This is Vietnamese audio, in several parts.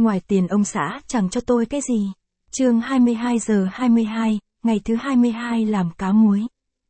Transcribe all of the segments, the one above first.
ngoài tiền ông xã chẳng cho tôi cái gì. Chương 22 giờ 22, ngày thứ 22 làm cá muối.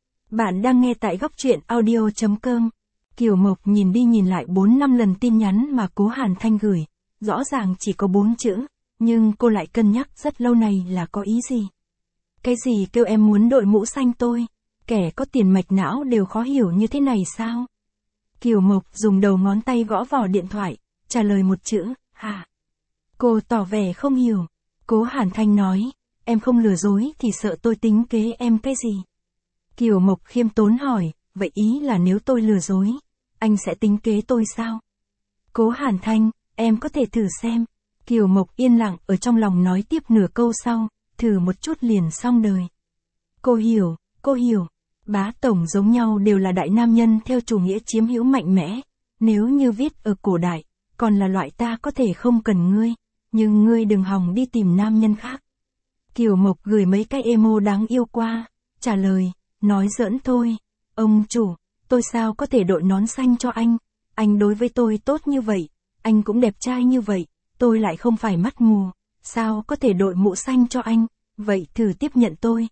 Bạn đang nghe tại góc truyện audio.com. Kiều Mộc nhìn đi nhìn lại 4-5 lần tin nhắn mà Cố Hàn Thanh gửi, rõ ràng chỉ có 4 chữ, nhưng cô lại cân nhắc rất lâu này là có ý gì. Cái gì kêu em muốn đội mũ xanh tôi, kẻ có tiền mạch não đều khó hiểu như thế này sao? Kiều Mộc dùng đầu ngón tay gõ vào điện thoại, trả lời một chữ, hả? Cô tỏ vẻ không hiểu. Cố Hàn Thanh nói, em không lừa dối thì sợ tôi tính kế em cái gì? Kiều Mộc khiêm tốn hỏi, vậy ý là nếu tôi lừa dối, anh sẽ tính kế tôi sao? Cố Hàn Thanh, em có thể thử xem. Kiều Mộc yên lặng ở trong lòng nói tiếp nửa câu sau, thử một chút liền xong đời. Cô hiểu. Bá tổng giống nhau đều là đại nam nhân theo chủ nghĩa chiếm hữu mạnh mẽ. Nếu như viết ở cổ đại, còn là loại ta có thể không cần ngươi, nhưng ngươi đừng hòng đi tìm nam nhân khác. Kiều Mộc gửi mấy cái emo đáng yêu qua, trả lời, nói giỡn thôi. Ông chủ, tôi sao có thể đội nón xanh cho anh đối với tôi tốt như vậy, anh cũng đẹp trai như vậy, tôi lại không phải mắt mù, sao có thể đội mũ xanh cho anh, vậy thử tiếp nhận tôi,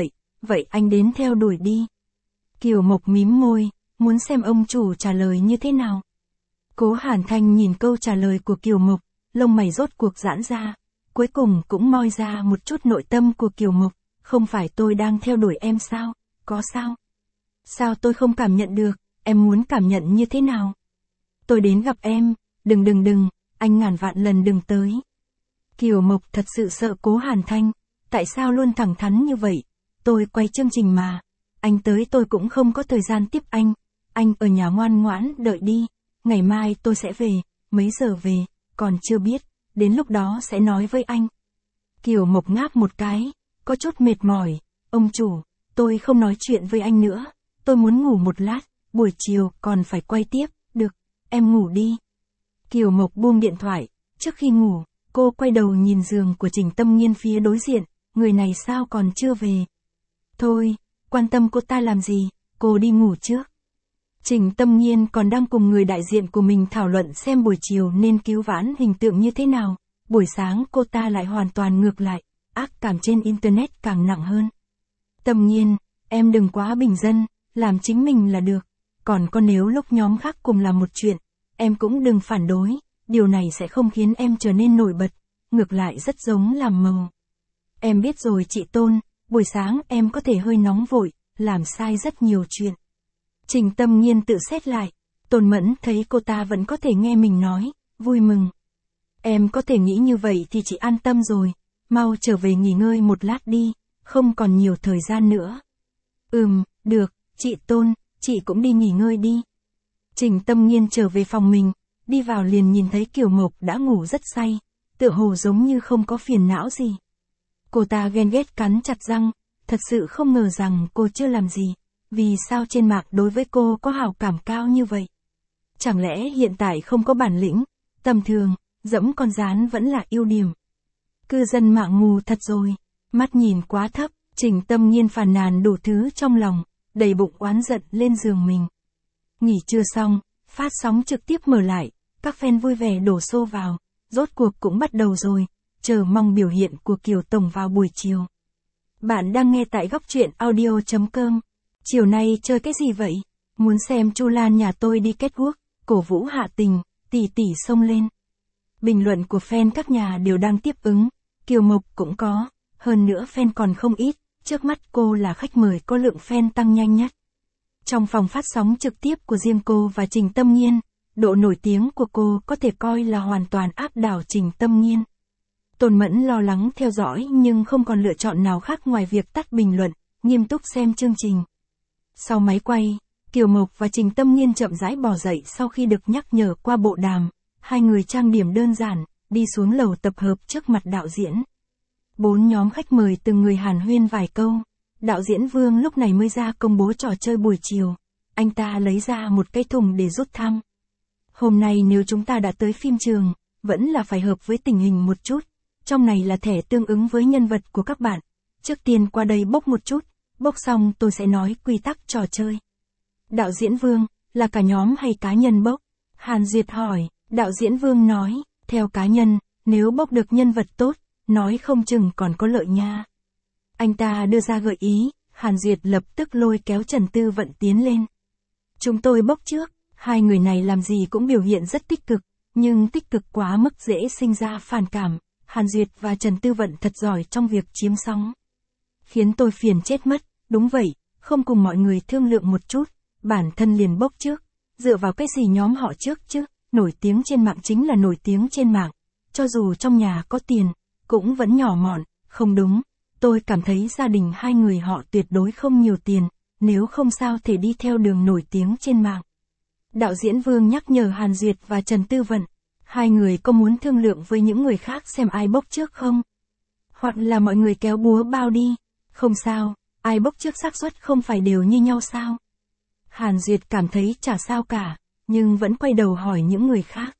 vậy anh đến theo đuổi đi. Kiều Mộc mím môi, muốn xem ông chủ trả lời như thế nào. Cố Hàn Thanh nhìn câu trả lời của Kiều Mộc, lông mày rốt cuộc giãn ra, cuối cùng cũng moi ra một chút nội tâm của Kiều Mộc, không phải tôi đang theo đuổi em sao, có sao? Sao tôi không cảm nhận được, em muốn cảm nhận như thế nào? Tôi đến gặp em, đừng, anh ngàn vạn lần đừng tới. Kiều Mộc thật sự sợ Cố Hàn Thanh, tại sao luôn thẳng thắn như vậy, tôi quay chương trình mà, anh tới tôi cũng không có thời gian tiếp anh ở nhà ngoan ngoãn đợi đi, ngày mai tôi sẽ về, mấy giờ về, còn chưa biết, đến lúc đó sẽ nói với anh. Kiều Mộc ngáp một cái, có chút mệt mỏi, ông chủ, tôi không nói chuyện với anh nữa, tôi muốn ngủ một lát, buổi chiều còn phải quay tiếp, được, em ngủ đi. Kiều Mộc buông điện thoại, trước khi ngủ, cô quay đầu nhìn giường của Trình Tâm Nghiên phía đối diện, người này sao còn chưa về. Thôi, quan tâm cô ta làm gì, cô đi ngủ trước. Trình Tâm Nghiên còn đang cùng người đại diện của mình thảo luận xem buổi chiều nên cứu vãn hình tượng như thế nào, buổi sáng cô ta lại hoàn toàn ngược lại, ác cảm trên internet càng nặng hơn. Tâm Nghiên, em đừng quá bình dân, làm chính mình là được, còn có nếu lúc nhóm khác cùng làm một chuyện, em cũng đừng phản đối, điều này sẽ không khiến em trở nên nổi bật, ngược lại rất giống làm màu. Em biết rồi chị Tôn, buổi sáng em có thể hơi nóng vội, làm sai rất nhiều chuyện. Trình Tâm Nghiên tự xét lại, Tôn Mẫn thấy cô ta vẫn có thể nghe mình nói, vui mừng. Em có thể nghĩ như vậy thì chị an tâm rồi, mau trở về nghỉ ngơi một lát đi, không còn nhiều thời gian nữa. Được, chị Tôn, chị cũng đi nghỉ ngơi đi. Trình Tâm Nghiên trở về phòng mình, đi vào liền nhìn thấy Kiều Mộc đã ngủ rất say, tựa hồ giống như không có phiền não gì. Cô ta ghen ghét cắn chặt răng, thật sự không ngờ rằng cô chưa làm gì, vì sao trên mạng đối với cô có hào cảm cao như vậy. Chẳng lẽ hiện tại không có bản lĩnh, tầm thường, dẫm con rán vẫn là ưu điểm. Cư dân mạng mù thật rồi, mắt nhìn quá thấp, Trình Tâm Nghiên phàn nàn đủ thứ trong lòng, đầy bụng oán giận lên giường mình. Nghỉ trưa xong, phát sóng trực tiếp mở lại, các fan vui vẻ đổ xô vào, rốt cuộc cũng bắt đầu rồi, chờ mong biểu hiện của Kiều Tổng vào buổi chiều. Bạn đang nghe tại góc truyện audio.com. Chiều nay chơi cái gì vậy? Muốn xem Chu Lan nhà tôi đi kết quốc, cổ vũ hạ tình, tỷ tỷ xông lên. Bình luận của fan các nhà đều đang tiếp ứng, Kiều Mộc cũng có, hơn nữa fan còn không ít, trước mắt cô là khách mời có lượng fan tăng nhanh nhất. Trong phòng phát sóng trực tiếp của riêng cô và Trình Tâm Nghiên, độ nổi tiếng của cô có thể coi là hoàn toàn áp đảo Trình Tâm Nghiên. Tôn Mẫn lo lắng theo dõi nhưng không còn lựa chọn nào khác ngoài việc tắt bình luận, nghiêm túc xem chương trình. Sau máy quay, Kiều Mộc và Trình Tâm Nghiên chậm rãi bò dậy sau khi được nhắc nhở qua bộ đàm, hai người trang điểm đơn giản, đi xuống lầu tập hợp trước mặt đạo diễn. 4 nhóm khách mời từng người hàn huyên vài câu, đạo diễn Vương lúc này mới ra công bố trò chơi buổi chiều, anh ta lấy ra một cái thùng để rút thăm. Hôm nay nếu chúng ta đã tới phim trường, vẫn là phải hợp với tình hình một chút, trong này là thẻ tương ứng với nhân vật của các bạn, trước tiên qua đây bốc một chút, bốc xong tôi sẽ nói quy tắc trò chơi. Đạo diễn Vương, là cả nhóm hay cá nhân bốc? Hàn Duyệt hỏi, đạo diễn Vương nói, theo cá nhân, nếu bốc được nhân vật tốt, nói không chừng còn có lợi nha. Anh ta đưa ra gợi ý, Hàn Duyệt lập tức lôi kéo Trần Tư Vận tiến lên. Chúng tôi bốc trước, hai người này làm gì cũng biểu hiện rất tích cực, nhưng tích cực quá mức dễ sinh ra phản cảm. Hàn Duyệt và Trần Tư Vận thật giỏi trong việc chiếm sóng. Khiến tôi phiền chết mất, đúng vậy, không cùng mọi người thương lượng một chút, bản thân liền bốc trước. Dựa vào cái gì nhóm họ trước chứ, nổi tiếng trên mạng chính là nổi tiếng trên mạng. Cho dù trong nhà có tiền, cũng vẫn nhỏ mọn, không đúng. Tôi cảm thấy gia đình hai người họ tuyệt đối không nhiều tiền, nếu không sao thể đi theo đường nổi tiếng trên mạng. Đạo diễn Vương nhắc nhở Hàn Duyệt và Trần Tư Vận, hai người có muốn thương lượng với những người khác xem ai bốc trước không? Hoặc là mọi người kéo búa bao đi, không sao, ai bốc trước xác suất không phải đều như nhau sao? Hàn Duyệt cảm thấy chả sao cả, nhưng vẫn quay đầu hỏi những người khác.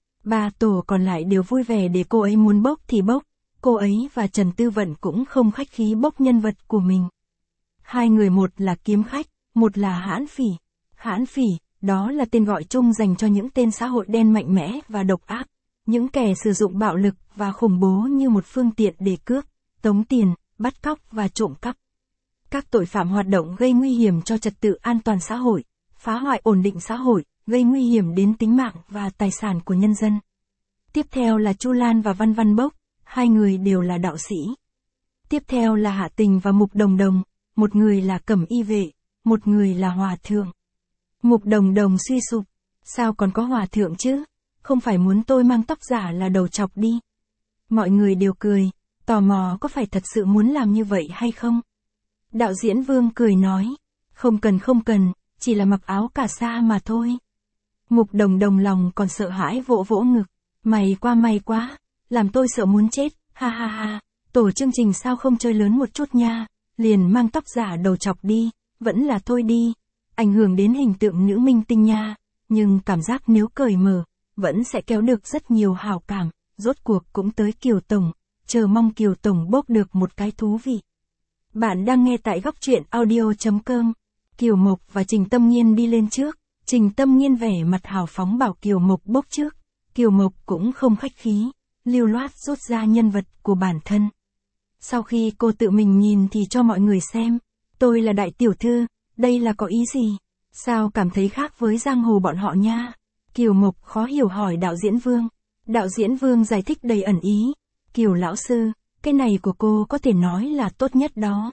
Ba tổ còn lại đều vui vẻ để cô ấy muốn bốc thì bốc, cô ấy và Trần Tư Vận cũng không khách khí bốc nhân vật của mình. Hai người, một là kiếm khách, một là hãn phỉ. Hãn phỉ, đó là tên gọi chung dành cho những tên xã hội đen mạnh mẽ và độc ác, những kẻ sử dụng bạo lực và khủng bố như một phương tiện để cướp, tống tiền, bắt cóc và trộm cắp. Các tội phạm hoạt động gây nguy hiểm cho trật tự an toàn xã hội, phá hoại ổn định xã hội, gây nguy hiểm đến tính mạng và tài sản của nhân dân. Tiếp theo là Chu Lan và Văn Văn bốc, hai người đều là đạo sĩ. Tiếp theo là Hạ Tình và Mục Đồng Đồng, một người là cẩm y vệ, một người là hòa thượng. Mục Đồng Đồng suy sụp, sao còn có hòa thượng chứ, không phải muốn tôi mang tóc giả là đầu chọc đi. Mọi người đều cười, tò mò có phải thật sự muốn làm như vậy hay không. Đạo diễn Vương cười nói, không cần, chỉ là mặc áo cà sa mà thôi. Mục Đồng Đồng lòng còn sợ hãi vỗ vỗ ngực, may quá, làm tôi sợ muốn chết, ha ha ha, tổ chương trình sao không chơi lớn một chút nha, liền mang tóc giả đầu chọc đi, vẫn là thôi đi, ảnh hưởng đến hình tượng nữ minh tinh nha, nhưng cảm giác nếu cởi mở, vẫn sẽ kéo được rất nhiều hào cảm, rốt cuộc cũng tới Kiều Tổng, chờ mong Kiều Tổng bốc được một cái thú vị. Bạn đang nghe tại góc truyện audio.com. Kiều Mộc và Trình Tâm Nghiên đi lên trước, Trình Tâm Nghiên vẻ mặt hào phóng bảo Kiều Mộc bốc trước, Kiều Mộc cũng không khách khí, lưu loát rút ra nhân vật của bản thân. Sau khi cô tự mình nhìn thì cho mọi người xem, tôi là đại tiểu thư, đây là có ý gì? Sao cảm thấy khác với giang hồ bọn họ nha? Kiều Mộc khó hiểu hỏi đạo diễn Vương. Đạo diễn Vương giải thích đầy ẩn ý, Kiều lão sư, cái này của cô có thể nói là tốt nhất đó.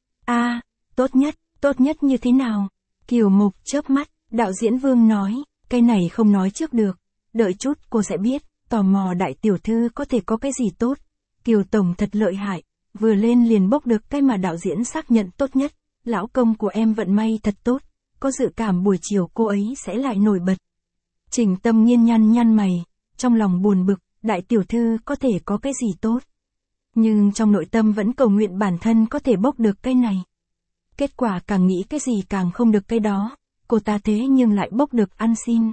À, tốt nhất như thế nào? Kiều Mộc chớp mắt, đạo diễn Vương nói, cái này không nói trước được, đợi chút cô sẽ biết, tò mò đại tiểu thư có thể có cái gì tốt. Kiều Tổng thật lợi hại, vừa lên liền bốc được cái mà đạo diễn xác nhận tốt nhất, lão công của em vận may thật tốt, có dự cảm buổi chiều cô ấy sẽ lại nổi bật. Trình Tâm Nghiên nhăn mày, trong lòng buồn bực, đại tiểu thư có thể có cái gì tốt. Nhưng trong nội tâm vẫn cầu nguyện bản thân có thể bốc được cái này. Kết quả càng nghĩ cái gì càng không được cái đó, cô ta thế nhưng lại bốc được ăn xin.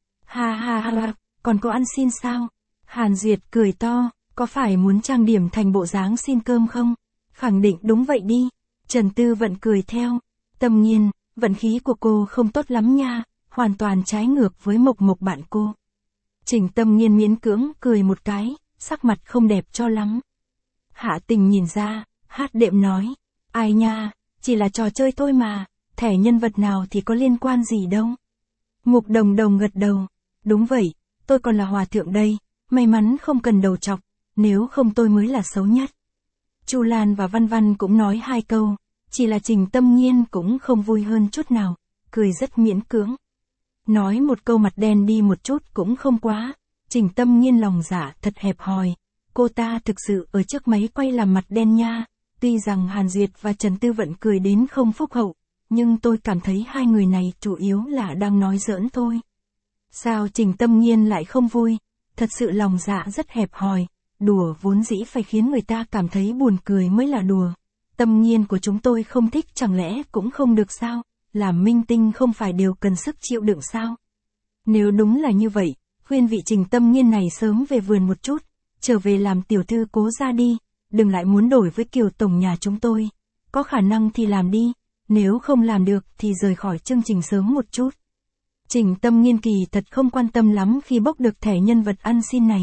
Ha, còn có ăn xin sao? Hàn Duyệt cười to, có phải muốn trang điểm thành bộ dáng xin cơm không? Khẳng định đúng vậy đi. Trần Tư Vận cười theo. Tâm Nghiên, vận khí của cô không tốt lắm nha, hoàn toàn trái ngược với Mộc Mộc bạn cô. Trình Tâm Nghiên miễn cưỡng cười một cái, sắc mặt không đẹp cho lắm. Hạ Tình nhìn ra, hát đệm nói, ai nha, chỉ là trò chơi thôi mà, thẻ nhân vật nào thì có liên quan gì đâu. Mục Đồng Đồng gật đầu, đúng vậy, tôi còn là hòa thượng đây, may mắn không cần đầu chọc, nếu không tôi mới là xấu nhất. Chu Lan và Văn Văn cũng nói hai câu, chỉ là Trình Tâm Nghiên cũng không vui hơn chút nào, cười rất miễn cưỡng. Nói một câu mặt đen đi một chút cũng không quá, Trình Tâm Nghiên lòng dạ thật hẹp hòi, cô ta thực sự ở trước máy quay làm mặt đen nha, tuy rằng Hàn Duyệt và Trần Tư Vận cười đến không phúc hậu, nhưng tôi cảm thấy hai người này chủ yếu là đang nói giỡn thôi. Sao Trình Tâm Nghiên lại không vui, thật sự lòng dạ rất hẹp hòi, đùa vốn dĩ phải khiến người ta cảm thấy buồn cười mới là đùa. Tâm Nghiên của chúng tôi không thích chẳng lẽ cũng không được sao, làm minh tinh không phải đều cần sức chịu đựng sao? Nếu đúng là như vậy, khuyên vị Trình Tâm Nghiên này sớm về vườn một chút, trở về làm tiểu thư cố ra đi, đừng lại muốn đổi với Kiều Tổng nhà chúng tôi. Có khả năng thì làm đi, nếu không làm được thì rời khỏi chương trình sớm một chút. Trình Tâm Nghiên kỳ thật không quan tâm lắm khi bốc được thẻ nhân vật ăn xin này.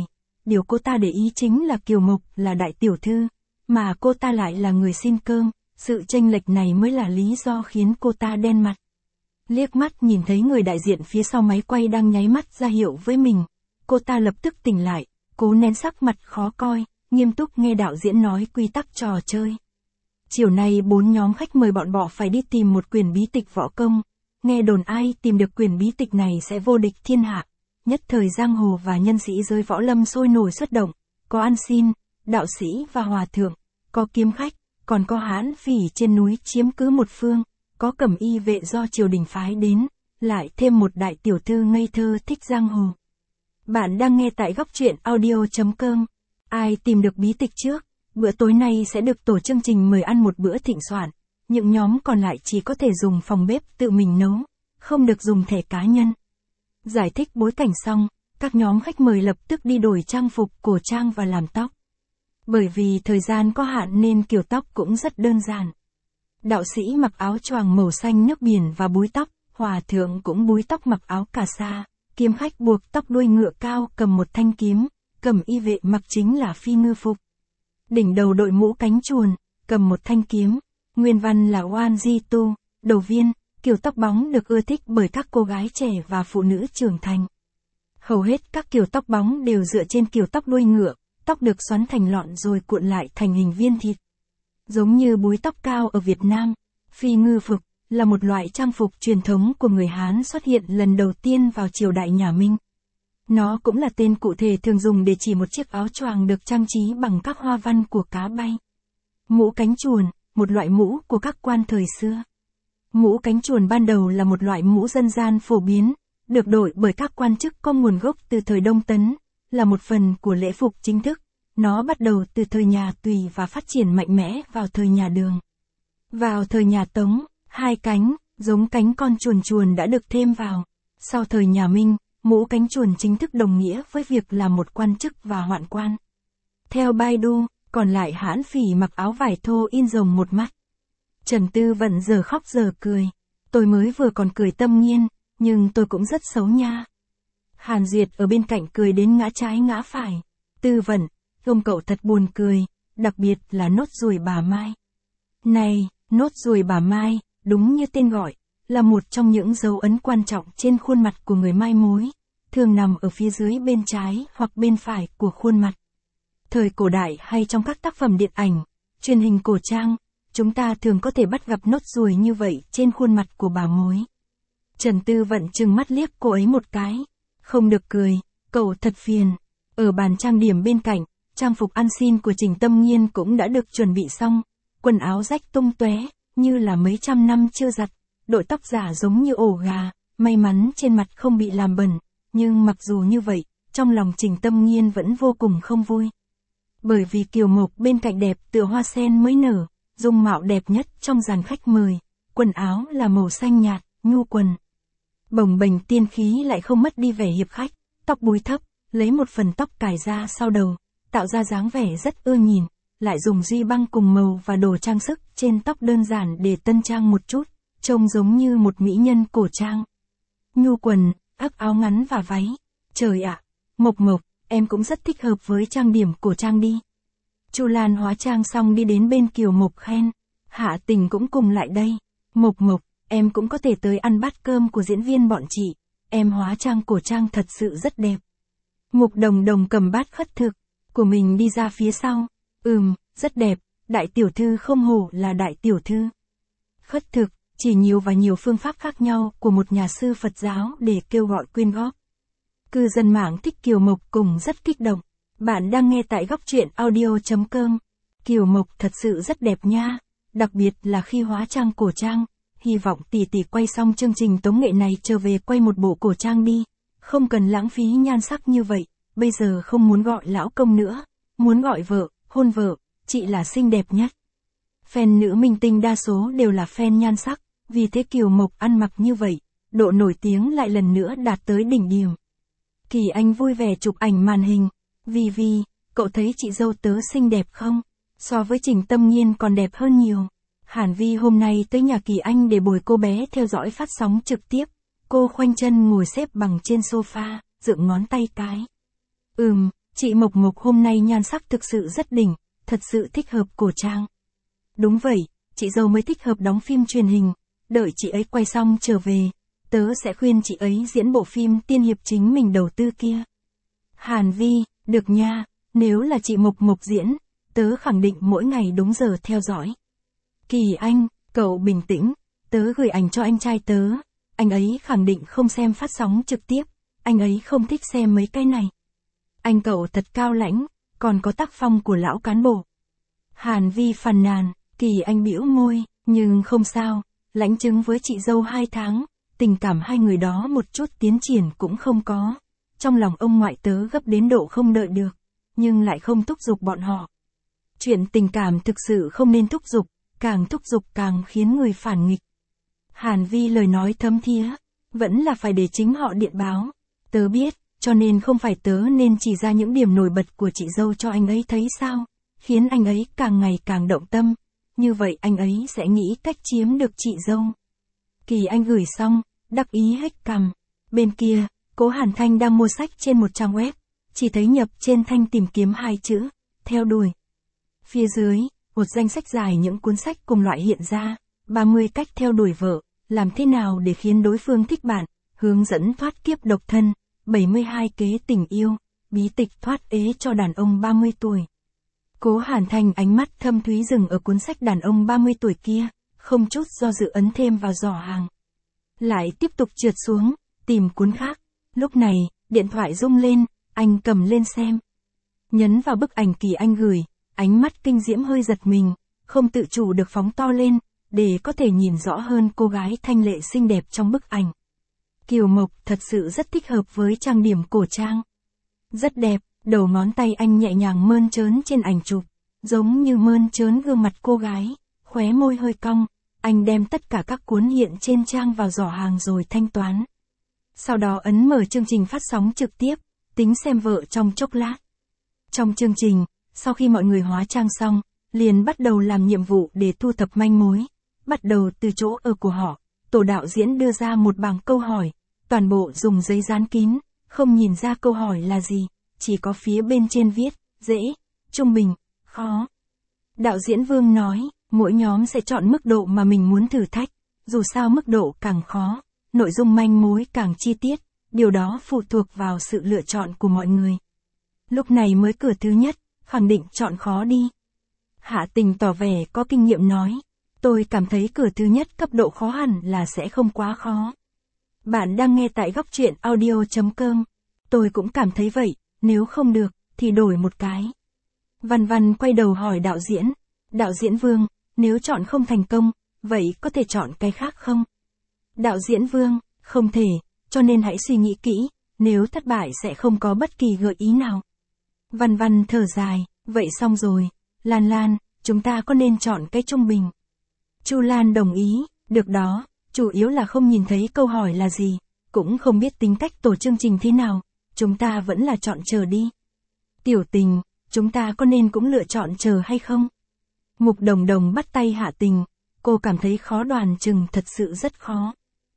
điều cô ta để ý chính là Kiều Mộc là đại tiểu thư, mà cô ta lại là người xin cơm, sự chênh lệch này mới là lý do khiến cô ta đen mặt. Liếc mắt nhìn thấy người đại diện phía sau máy quay đang nháy mắt ra hiệu với mình, cô ta lập tức tỉnh lại, cố nén sắc mặt khó coi, nghiêm túc nghe đạo diễn nói quy tắc trò chơi. Chiều nay 4 nhóm khách mời bọn họ phải đi tìm một quyển bí tịch võ công, nghe đồn ai tìm được quyển bí tịch này sẽ vô địch thiên hạ. Nhất thời giang hồ và nhân sĩ giới võ lâm sôi nổi xuất động, có ăn xin, đạo sĩ và hòa thượng, có kiếm khách, còn có hán phỉ trên núi chiếm cứ một phương, có cẩm y vệ do triều đình phái đến, lại thêm một đại tiểu thư ngây thơ thích giang hồ. Bạn đang nghe tại góc truyện audio.com. Ai tìm được bí tịch trước, bữa tối nay sẽ được tổ chương trình mời ăn một bữa thịnh soạn, những nhóm còn lại chỉ có thể dùng phòng bếp tự mình nấu, không được dùng thẻ cá nhân. Giải thích bối cảnh xong, các nhóm khách mời lập tức đi đổi trang phục cổ trang và làm tóc. Bởi vì thời gian có hạn nên kiểu tóc cũng rất đơn giản. Đạo sĩ mặc áo choàng màu xanh nước biển và búi tóc, hòa thượng cũng búi tóc mặc áo cà sa, kiếm khách buộc tóc đuôi ngựa cao cầm một thanh kiếm, cẩm y vệ mặc chính là phi ngư phục. Đỉnh đầu đội mũ cánh chuồn, cầm một thanh kiếm, nguyên văn là Oan Di Tu, đầu viên, kiểu tóc bóng được ưa thích bởi các cô gái trẻ và phụ nữ trưởng thành. Hầu hết các kiểu tóc bóng đều dựa trên kiểu tóc đuôi ngựa, tóc được xoắn thành lọn rồi cuộn lại thành hình viên thịt. Giống như búi tóc cao ở Việt Nam, phi ngư phục là một loại trang phục truyền thống của người Hán xuất hiện lần đầu tiên vào triều đại nhà Minh. Nó cũng là tên cụ thể thường dùng để chỉ một chiếc áo choàng được trang trí bằng các hoa văn của cá bay. Mũ cánh chuồn, một loại mũ của các quan thời xưa. Mũ cánh chuồn ban đầu là một loại mũ dân gian phổ biến, được đội bởi các quan chức có nguồn gốc từ thời Đông Tấn, là một phần của lễ phục chính thức. Nó bắt đầu từ thời nhà Tùy và phát triển mạnh mẽ vào thời nhà Đường. Vào thời nhà Tống, hai cánh, giống cánh con chuồn chuồn đã được thêm vào. Sau thời nhà Minh, mũ cánh chuồn chính thức đồng nghĩa với việc là một quan chức và hoạn quan. Theo Baidu, còn lại hãn phỉ mặc áo vải thô in rồng một mắt. Trần Tư Vận giờ khóc giờ cười. Tôi mới vừa còn cười tâm nhiên, nhưng tôi cũng rất xấu nha. Hàn Duyệt ở bên cạnh cười đến ngã trái ngã phải. Tư Vận, ông cậu thật buồn cười, đặc biệt là nốt ruồi bà Mai. Này, nốt ruồi bà Mai, đúng như tên gọi, là một trong những dấu ấn quan trọng trên khuôn mặt của người Mai mối, thường nằm ở phía dưới bên trái hoặc bên phải của khuôn mặt. Thời cổ đại hay trong các tác phẩm điện ảnh, truyền hình cổ trang, chúng ta thường có thể bắt gặp nốt ruồi như vậy trên khuôn mặt của bà mối. Trần Tư Vận trừng mắt liếc cô ấy một cái. Không được cười, cậu thật phiền. Ở bàn trang điểm bên cạnh, trang phục ăn xin của Trình Tâm Nghiên cũng đã được chuẩn bị xong. Quần áo rách tung tóe, như là mấy trăm năm chưa giặt. Đội tóc giả giống như ổ gà, may mắn trên mặt không bị làm bẩn. Nhưng mặc dù như vậy, trong lòng Trình Tâm Nghiên vẫn vô cùng không vui. Bởi vì Kiều Mộc bên cạnh đẹp tựa hoa sen mới nở, dung mạo đẹp nhất trong dàn khách mời. Quần áo là màu xanh nhạt, nhu quần. Bồng bềnh tiên khí lại không mất đi vẻ hiệp khách, tóc búi thấp, lấy một phần tóc cài ra sau đầu, tạo ra dáng vẻ rất ưa nhìn, lại dùng duy băng cùng màu và đồ trang sức trên tóc đơn giản để tân trang một chút, trông giống như một mỹ nhân cổ trang. Nhu quần, áo áo ngắn và váy. Trời ạ, Mộc Mộc, em cũng rất thích hợp với trang điểm cổ trang đi. Chu Lan hóa trang xong đi đến bên Kiều Mộc khen. Hạ Tình cũng cùng lại đây. Mộc Mộc, em cũng có thể tới ăn bát cơm của diễn viên bọn chị. Em hóa trang cổ trang thật sự rất đẹp. Mục Đồng Đồng cầm bát khất thực của mình đi ra phía sau. Rất đẹp, đại tiểu thư không hổ là đại tiểu thư. Khất thực, chỉ nhiều và nhiều phương pháp khác nhau của một nhà sư Phật giáo để kêu gọi quyên góp. Cư dân mạng thích Kiều Mộc cùng rất kích động. Bạn đang nghe tại góc truyện audio.com. Kiều Mộc thật sự rất đẹp nha, đặc biệt là khi hóa trang cổ trang. Hy vọng tỷ tỷ quay xong chương trình tống nghệ này trở về quay một bộ cổ trang đi. Không cần lãng phí nhan sắc như vậy, bây giờ không muốn gọi lão công nữa, muốn gọi vợ, hôn vợ, chị là xinh đẹp nhất. Fan nữ minh tinh đa số đều là fan nhan sắc, vì thế Kiều Mộc ăn mặc như vậy, độ nổi tiếng lại lần nữa đạt tới đỉnh điểm. Kỳ Anh vui vẻ chụp ảnh màn hình. Vi, cậu thấy chị dâu tớ xinh đẹp không? So với Trình Tâm Nghiên còn đẹp hơn nhiều. Hàn Vi hôm nay tới nhà Kỳ Anh để bồi cô bé theo dõi phát sóng trực tiếp. Cô khoanh chân ngồi xếp bằng trên sofa, dựng ngón tay cái. Chị Mộc Mộc hôm nay nhan sắc thực sự rất đỉnh, thật sự thích hợp cổ trang. Đúng vậy, chị dâu mới thích hợp đóng phim truyền hình, đợi chị ấy quay xong trở về, tớ sẽ khuyên chị ấy diễn bộ phim tiên hiệp chính mình đầu tư kia. Hàn Vi, được nha, nếu là chị Mộc Mộc diễn, tớ khẳng định mỗi ngày đúng giờ theo dõi. Kỳ Anh, cậu bình tĩnh, tớ gửi ảnh cho anh trai tớ, anh ấy khẳng định không xem phát sóng trực tiếp, anh ấy không thích xem mấy cái này. Anh cậu thật cao lãnh, còn có tác phong của lão cán bộ. Hàn Vi phàn nàn, Kỳ Anh bĩu môi, nhưng không sao, lãnh chứng với chị dâu 2 tháng, tình cảm hai người đó một chút tiến triển cũng không có. Trong lòng ông ngoại tớ gấp đến độ không đợi được, nhưng lại không thúc giục bọn họ. Chuyện tình cảm thực sự không nên thúc giục, càng thúc giục càng khiến người phản nghịch. Hàn Vi lời nói thấm thía, vẫn là phải để chính họ điện báo. Tớ biết, cho nên không phải tớ nên chỉ ra những điểm nổi bật của chị dâu cho anh ấy thấy sao, khiến anh ấy càng ngày càng động tâm, như vậy anh ấy sẽ nghĩ cách chiếm được chị dâu. Kỳ Anh gửi xong, đắc ý hếch cằm. Bên kia, Cố Hàn Thanh đang mua sách trên một trang web, chỉ thấy nhập trên thanh tìm kiếm 2 chữ, theo đuổi. Phía dưới, một danh sách dài những cuốn sách cùng loại hiện ra, 30 cách theo đuổi vợ, làm thế nào để khiến đối phương thích bạn, hướng dẫn thoát kiếp độc thân, 72 kế tình yêu, bí tịch thoát ế cho đàn ông 30 tuổi. Cố Hàn Thanh ánh mắt thâm thúy dừng ở cuốn sách đàn ông 30 tuổi kia, không chút do dự ấn thêm vào giỏ hàng. Lại tiếp tục trượt xuống, tìm cuốn khác. Lúc này, điện thoại rung lên, anh cầm lên xem. Nhấn vào bức ảnh Kỳ Anh gửi, ánh mắt kinh diễm hơi giật mình, không tự chủ được phóng to lên, để có thể nhìn rõ hơn cô gái thanh lệ xinh đẹp trong bức ảnh. Kiều Mộc thật sự rất thích hợp với trang điểm cổ trang. Rất đẹp, đầu ngón tay anh nhẹ nhàng mơn trớn trên ảnh chụp, giống như mơn trớn gương mặt cô gái, khóe môi hơi cong, anh đem tất cả các cuốn hiện trên trang vào giỏ hàng rồi thanh toán. Sau đó ấn mở chương trình phát sóng trực tiếp, tính xem vợ trong chốc lát. Trong chương trình, sau khi mọi người hóa trang xong, liền bắt đầu làm nhiệm vụ để thu thập manh mối. Bắt đầu từ chỗ ở của họ, tổ đạo diễn đưa ra một bảng câu hỏi, toàn bộ dùng giấy dán kín, không nhìn ra câu hỏi là gì, chỉ có phía bên trên viết, dễ, trung bình, khó. Đạo diễn Vương nói, mỗi nhóm sẽ chọn mức độ mà mình muốn thử thách, dù sao mức độ càng khó, nội dung manh mối càng chi tiết, điều đó phụ thuộc vào sự lựa chọn của mọi người. Lúc này mới cửa thứ nhất, khẳng định chọn khó đi. Hạ Tình tỏ vẻ có kinh nghiệm nói, tôi cảm thấy cửa thứ nhất cấp độ khó hẳn là sẽ không quá khó. Bạn đang nghe tại góc truyện audio.com. Tôi cũng cảm thấy vậy, nếu không được, thì đổi một cái. Văn Văn quay đầu hỏi đạo diễn. Đạo diễn Vương, nếu chọn không thành công, vậy có thể chọn cái khác không? Đạo diễn Vương, không thể, cho nên hãy suy nghĩ kỹ, nếu thất bại sẽ không có bất kỳ gợi ý nào. Văn Văn thở dài, vậy xong rồi, Lan Lan, chúng ta có nên chọn cái trung bình? Chu Lan đồng ý, được đó, chủ yếu là không nhìn thấy câu hỏi là gì, cũng không biết tính cách tổ chương trình thế nào, chúng ta vẫn là chọn chờ đi. Tiểu Tình, chúng ta có nên cũng lựa chọn chờ hay không? Mục Đồng Đồng bắt tay Hạ Tình, cô cảm thấy khó đoàn chừng thật sự rất khó.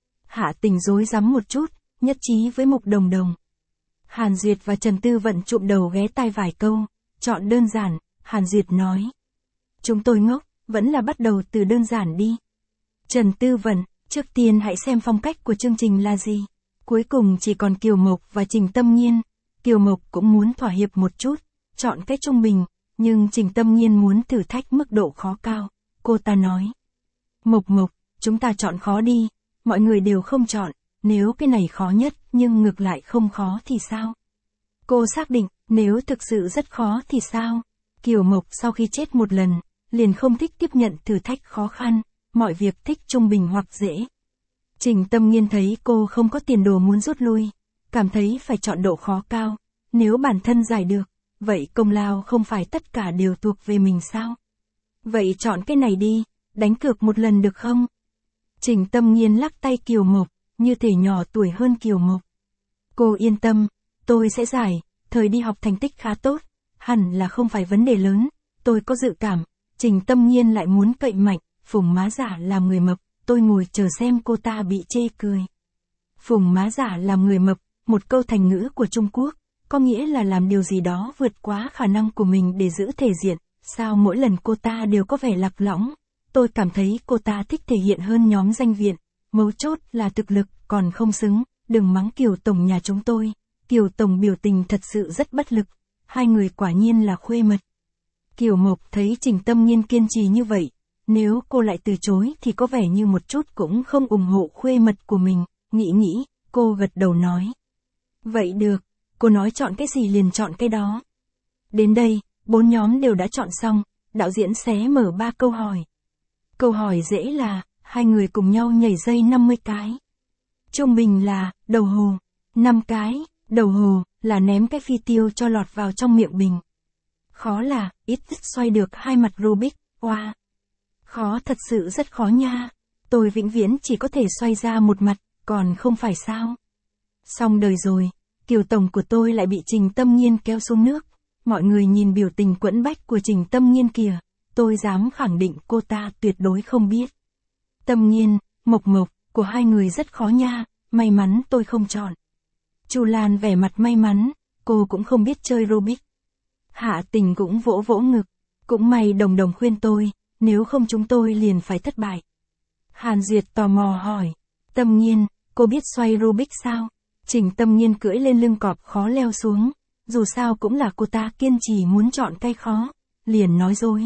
Hạ Tình rối rắm một chút, nhất trí với Mục Đồng Đồng. Hàn Duyệt và Trần Tư Vận chụm đầu ghé tai vài câu, chọn đơn giản, Hàn Duyệt nói. Chúng tôi ngốc, vẫn là bắt đầu từ đơn giản đi. Trần Tư Vận, trước tiên hãy xem phong cách của chương trình là gì. Cuối cùng chỉ còn Kiều Mộc và Trình Tâm Nghiên. Kiều Mộc cũng muốn thỏa hiệp một chút, chọn cái trung bình, nhưng Trình Tâm Nghiên muốn thử thách mức độ khó cao. Cô ta nói. Mộc Mộc, chúng ta chọn khó đi, mọi người đều không chọn, nếu cái này khó nhất nhưng ngược lại không khó thì sao? Cô xác định, nếu thực sự rất khó thì sao? Kiều Mộc sau khi chết một lần, liền không thích tiếp nhận thử thách khó khăn, mọi việc thích trung bình hoặc dễ. Trình Tâm Nghiên thấy cô không có tiền đồ muốn rút lui, cảm thấy phải chọn độ khó cao, nếu bản thân giải được, vậy công lao không phải tất cả đều thuộc về mình sao? Vậy chọn cái này đi, đánh cược một lần được không? Trình Tâm Nghiên lắc tay Kiều Mộc, như thể nhỏ tuổi hơn Kiều Mộc. Cô yên tâm, tôi sẽ giải, thời đi học thành tích khá tốt, hẳn là không phải vấn đề lớn, tôi có dự cảm, Trình Tâm Nghiên lại muốn cậy mạnh, phùng má giả làm người mập, tôi ngồi chờ xem cô ta bị chê cười. Phùng má giả làm người mập, một câu thành ngữ của Trung Quốc, có nghĩa là làm điều gì đó vượt quá khả năng của mình để giữ thể diện. Sao mỗi lần cô ta đều có vẻ lạc lõng? Tôi cảm thấy cô ta thích thể hiện hơn nhóm danh viện. Mấu chốt là thực lực, còn không xứng. Đừng mắng Kiều Tổng nhà chúng tôi. Kiều Tổng biểu tình thật sự rất bất lực. Hai người quả nhiên là khuê mật. Kiều Mộc thấy Trình Tâm Nghiên kiên trì như vậy. Nếu cô lại từ chối thì có vẻ như một chút cũng không ủng hộ khuê mật của mình. Nghĩ, cô gật đầu nói. Vậy được, cô nói chọn cái gì liền chọn cái đó. Đến đây, 4 nhóm đều đã chọn xong, đạo diễn xé mở 3 câu hỏi. Câu hỏi dễ là, hai người cùng nhau nhảy dây 50 cái. Trung bình là, đầu hồ, 5 cái, đầu hồ, là ném cái phi tiêu cho lọt vào trong miệng bình. Khó là, ít xoay được 2 mặt Rubik, wow. Khó thật sự rất khó nha, tôi vĩnh viễn chỉ có thể xoay ra một mặt, còn không phải sao. Xong đời rồi, Kiều Tổng của tôi lại bị Trình Tâm Nghiên kéo xuống nước. Mọi người nhìn biểu tình quẫn bách của Trình Tâm Nghiên kìa, tôi dám khẳng định cô ta tuyệt đối không biết. Tâm Nghiên, Mộc của hai người rất khó nha, may mắn tôi không chọn. Chu Lan vẻ mặt may mắn, cô cũng không biết chơi Rubik. Hạ Tình cũng vỗ vỗ ngực, cũng may Đồng khuyên tôi, nếu không chúng tôi liền phải thất bại. Hàn Duyệt tò mò hỏi, Tâm Nghiên, cô biết xoay Rubik sao? Trình Tâm Nghiên cưỡi lên lưng cọp khó leo xuống, dù sao cũng là cô ta kiên trì muốn chọn cái khó, liền nói dối.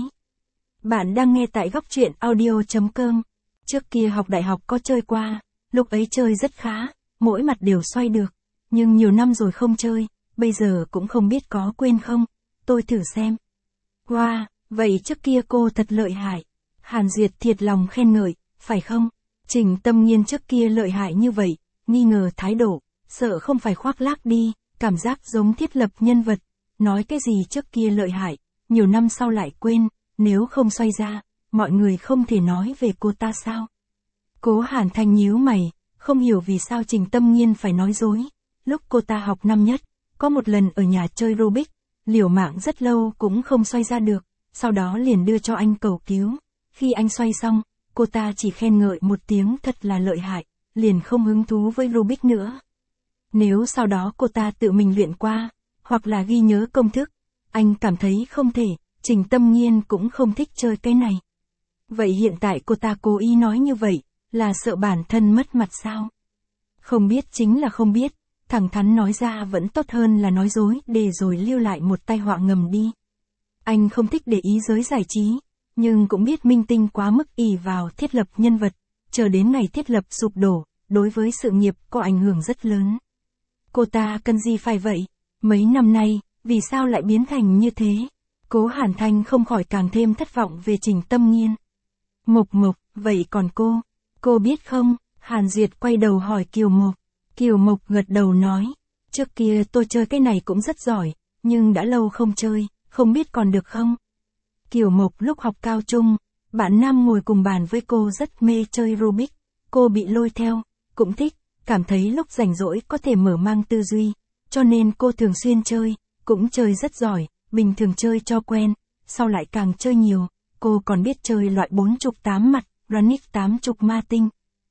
Bạn đang nghe tại góc truyện audio.com. Trước kia học đại học có chơi qua, lúc ấy chơi rất khá, mỗi mặt đều xoay được, nhưng nhiều năm rồi không chơi, bây giờ cũng không biết có quên không, tôi thử xem. Wow, vậy trước kia cô thật lợi hại. Hàn Duyệt thiệt lòng khen ngợi, phải không? Trình Tâm Nghiên trước kia lợi hại như vậy, nghi ngờ thái độ, sợ không phải khoác lác đi, cảm giác giống thiết lập nhân vật, nói cái gì trước kia lợi hại, nhiều năm sau lại quên, nếu không xoay ra, mọi người không thể nói về cô ta sao? Cố Hàn Thanh nhíu mày, không hiểu vì sao Trình Tâm Nghiên phải nói dối. Lúc cô ta học năm nhất, có một lần ở nhà chơi Rubik, liều mạng rất lâu cũng không xoay ra được, sau đó liền đưa cho anh cầu cứu. Khi anh xoay xong, cô ta chỉ khen ngợi một tiếng thật là lợi hại, liền không hứng thú với Rubik nữa. Nếu sau đó cô ta tự mình luyện qua, hoặc là ghi nhớ công thức, anh cảm thấy không thể, Trình Tâm Nghiên cũng không thích chơi cái này. Vậy hiện tại cô ta cố ý nói như vậy, là sợ bản thân mất mặt sao? Không biết chính là không biết, thẳng thắn nói ra vẫn tốt hơn là nói dối để rồi lưu lại một tai họa ngầm đi. Anh không thích để ý giới giải trí, nhưng cũng biết minh tinh quá mức ỷ vào thiết lập nhân vật, chờ đến ngày thiết lập sụp đổ, đối với sự nghiệp có ảnh hưởng rất lớn. Cô ta cần gì phải vậy? Mấy năm nay, vì sao lại biến thành như thế? Cố Hàn Thanh không khỏi càng thêm thất vọng về Trình Tâm Nghiên. Mộc, vậy còn cô biết không? Hàn Duyệt quay đầu hỏi Kiều Mộc. Kiều Mộc gật đầu nói, trước kia tôi chơi cái này cũng rất giỏi, nhưng đã lâu không chơi, không biết còn được không? Kiều Mộc lúc học cao trung, bạn nam ngồi cùng bàn với cô rất mê chơi Rubik, cô bị lôi theo, cũng thích, cảm thấy lúc rảnh rỗi có thể mở mang tư duy, cho nên cô thường xuyên chơi, cũng chơi rất giỏi, bình thường chơi cho quen, sau lại càng chơi nhiều, cô còn biết chơi loại 48 mặt, Runic 80 ma tinh.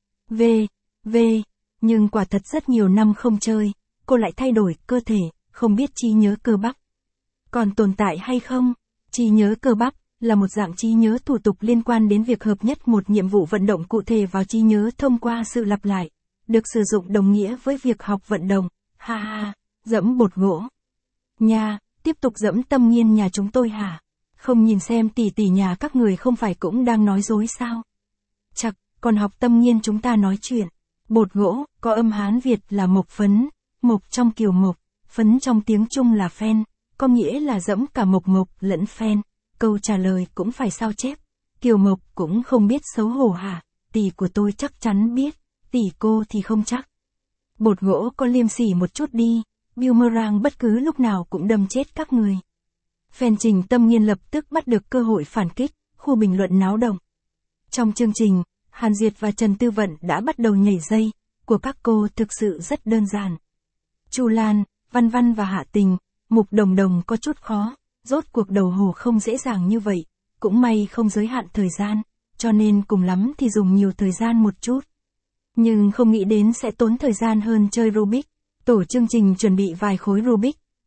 Nhưng quả thật rất nhiều năm không chơi, cô lại thay đổi cơ thể, không biết trí nhớ cơ bắp. Còn tồn tại hay không? Trí nhớ cơ bắp là một dạng trí nhớ thủ tục liên quan đến việc hợp nhất một nhiệm vụ vận động cụ thể vào trí nhớ thông qua sự lặp lại, được sử dụng đồng nghĩa với việc học vận động. Dẫm bột gỗ. Nha, tiếp tục dẫm Tâm Nghiên nhà chúng tôi hả? Không nhìn xem tỷ nhà các người không phải cũng đang nói dối sao? Chậc, còn học Tâm Nghiên chúng ta nói chuyện. Bột gỗ, có âm Hán Việt là mộc phấn, mộc trong Kiều Mộc, phấn trong tiếng Trung là phen, có nghĩa là dẫm cả mộc lẫn phen. Câu trả lời cũng phải sao chép. Kiều Mộc cũng không biết xấu hổ hả? Tỷ của tôi chắc chắn biết, tỷ cô thì không chắc. Bột gỗ có liêm sỉ một chút đi, boomerang bất cứ lúc nào cũng đâm chết các người. Fan Trình Tâm Nghiên lập tức bắt được cơ hội phản kích, khu bình luận náo động. Trong chương trình, Hàn Duyệt và Trần Tư Vận đã bắt đầu nhảy dây, của các cô thực sự rất đơn giản. Chu Lan, Văn Văn và Hạ Tình, Mục Đồng có chút khó, rốt cuộc đầu hồ không dễ dàng như vậy, cũng may không giới hạn thời gian, cho nên cùng lắm thì dùng nhiều thời gian một chút. Nhưng không nghĩ đến sẽ tốn thời gian hơn chơi Rubik. Tổ chương trình chuẩn bị vài khối Rubik,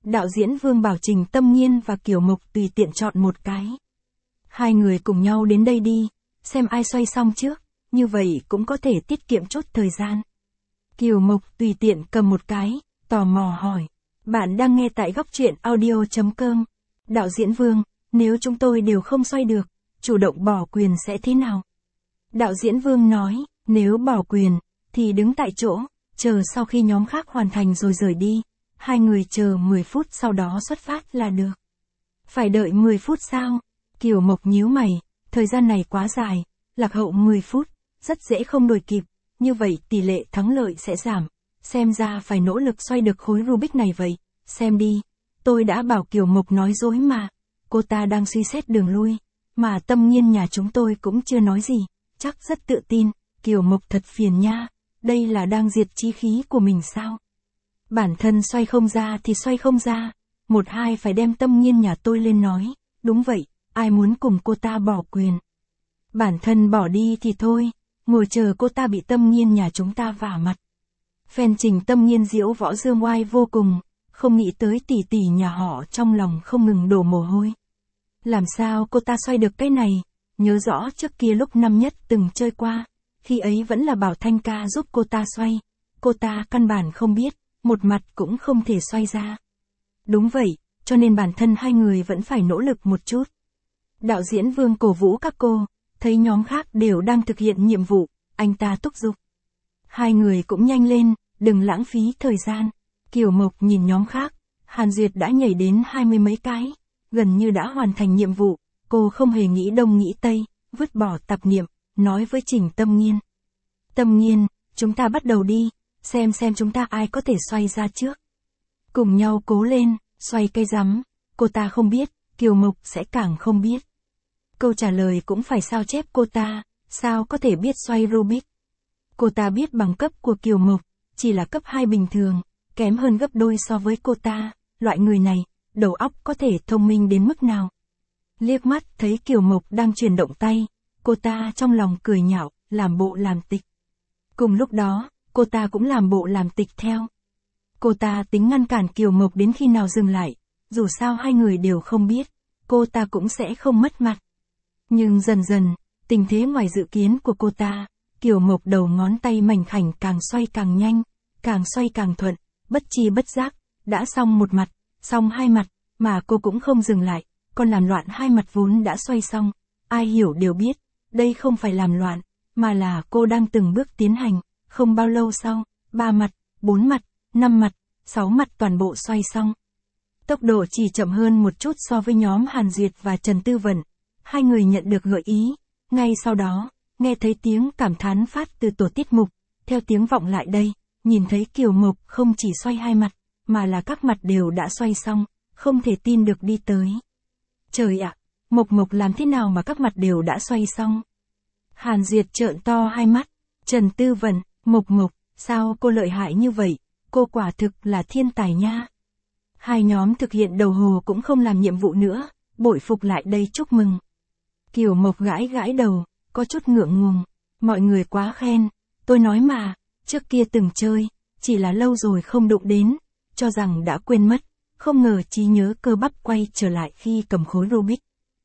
Đạo diễn Vương bảo Trình Tâm Nghiên và Kiều Mộc tùy tiện chọn một cái. Hai người cùng nhau đến đây đi, xem ai xoay xong trước, như vậy cũng có thể tiết kiệm chút thời gian. Kiều Mộc tùy tiện cầm một cái, tò mò hỏi. Bạn đang nghe tại góc truyện audio.com. Đạo diễn Vương, nếu chúng tôi đều không xoay được, chủ động bỏ quyền sẽ thế nào? Đạo diễn Vương nói, nếu bỏ quyền, thì đứng tại chỗ, chờ sau khi nhóm khác hoàn thành rồi rời đi. Hai người chờ 10 phút sau đó xuất phát là được. Phải đợi 10 phút sao? Kiều Mộc nhíu mày, thời gian này quá dài, lạc hậu 10 phút, rất dễ không đuổi kịp, như vậy tỷ lệ thắng lợi sẽ giảm. Xem ra phải nỗ lực xoay được khối Rubik này vậy, xem đi. Tôi đã bảo Kiều Mộc nói dối mà, cô ta đang suy xét đường lui, mà Tâm Nghiên nhà chúng tôi cũng chưa nói gì, chắc rất tự tin. Kiều Mộc thật phiền nha, đây là đang diệt chí khí của mình sao? Bản thân xoay không ra thì xoay không ra, một hai phải đem Tâm Nghiên nhà tôi lên nói, đúng vậy, ai muốn cùng cô ta bỏ quyền. Bản thân bỏ đi thì thôi, ngồi chờ cô ta bị Tâm Nghiên nhà chúng ta vả mặt. Fan Trình Tâm Nghiên diễu võ dương oai vô cùng, không nghĩ tới tỷ tỷ nhà họ trong lòng không ngừng đổ mồ hôi. Làm sao cô ta xoay được cái này, nhớ rõ trước kia lúc năm nhất từng chơi qua, khi ấy vẫn là bảo Thanh ca giúp cô ta xoay, cô ta căn bản không biết, một mặt cũng không thể xoay ra. Đúng vậy, cho nên bản thân hai người vẫn phải nỗ lực một chút. Đạo diễn Vương cổ vũ các cô, thấy nhóm khác đều đang thực hiện nhiệm vụ, anh ta thúc giục. Hai người cũng nhanh lên, đừng lãng phí thời gian. Kiều Mộc nhìn nhóm khác, Hàn Duyệt đã nhảy đến 20 mấy cái, gần như đã hoàn thành nhiệm vụ, cô không hề nghĩ đông nghĩ tây, vứt bỏ tạp niệm, nói với Trình Tâm Nghiên. Tâm Nghiên, chúng ta bắt đầu đi, xem chúng ta ai có thể xoay ra trước. Cùng nhau cố lên, xoay cây rắm, cô ta không biết, Kiều Mộc sẽ càng không biết. Câu trả lời cũng phải sao chép cô ta, sao có thể biết xoay Rubik. Cô ta biết bằng cấp của Kiều Mộc, chỉ là cấp 2 bình thường, kém hơn gấp đôi so với cô ta, loại người này, đầu óc có thể thông minh đến mức nào. Liếc mắt thấy Kiều Mộc đang chuyển động tay, cô ta trong lòng cười nhạo, làm bộ làm tịch. Cùng lúc đó, cô ta cũng làm bộ làm tịch theo. Cô ta tính ngăn cản Kiều Mộc đến khi nào dừng lại, dù sao hai người đều không biết, cô ta cũng sẽ không mất mặt. Nhưng dần dần, tình thế ngoài dự kiến của cô ta, Kiều Mộc đầu ngón tay mảnh khảnh càng xoay càng nhanh, càng xoay càng thuận, bất chi bất giác, đã xong một mặt, xong hai mặt, mà cô cũng không dừng lại, còn làm loạn hai mặt vốn đã xoay xong. Ai hiểu đều biết, đây không phải làm loạn, mà là cô đang từng bước tiến hành, không bao lâu sau, 3 mặt, 4 mặt, 5 mặt, 6 mặt toàn bộ xoay xong. Tốc độ chỉ chậm hơn một chút so với nhóm Hàn Duyệt và Trần Tư Vận. Hai người nhận được gợi ý, ngay sau đó, nghe thấy tiếng cảm thán phát từ tổ tiết mục, theo tiếng vọng lại đây, nhìn thấy Kiều Mộc không chỉ xoay hai mặt, mà là các mặt đều đã xoay xong, không thể tin được đi tới. Trời ạ, Mộc làm thế nào mà các mặt đều đã xoay xong? Hàn Duyệt trợn to hai mắt, Trần Tư Vận, Mộc, sao cô lợi hại như vậy, cô quả thực là thiên tài nha. Hai nhóm thực hiện đầu hồ cũng không làm nhiệm vụ nữa, bội phục lại đây chúc mừng. Kiều Mộc gãi đầu, có chút ngượng ngùng, mọi người quá khen, tôi nói mà, trước kia từng chơi, chỉ là lâu rồi không đụng đến, cho rằng đã quên mất, không ngờ trí nhớ cơ bắp quay trở lại khi cầm khối Rubik.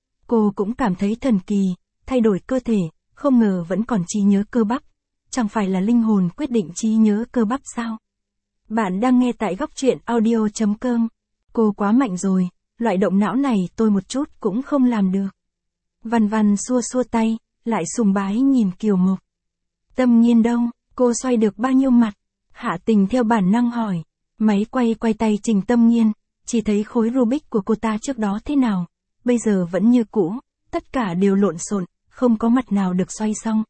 Cô cũng cảm thấy thần kỳ, thay đổi cơ thể, không ngờ vẫn còn trí nhớ cơ bắp, chẳng phải là linh hồn quyết định trí nhớ cơ bắp sao? Bạn đang nghe tại góc truyện audio.com. Cô quá mạnh rồi, loại động não này tôi một chút cũng không làm được. Văn xua tay, lại sùng bái nhìn Kiều Mộc. Tâm Nghiên đâu, cô xoay được bao nhiêu mặt? Hạ Tình theo bản năng hỏi. Máy quay tay Trình Tâm Nghiên, chỉ thấy khối Rubik của cô ta trước đó thế nào, bây giờ vẫn như cũ, tất cả đều lộn xộn, không có mặt nào được xoay xong.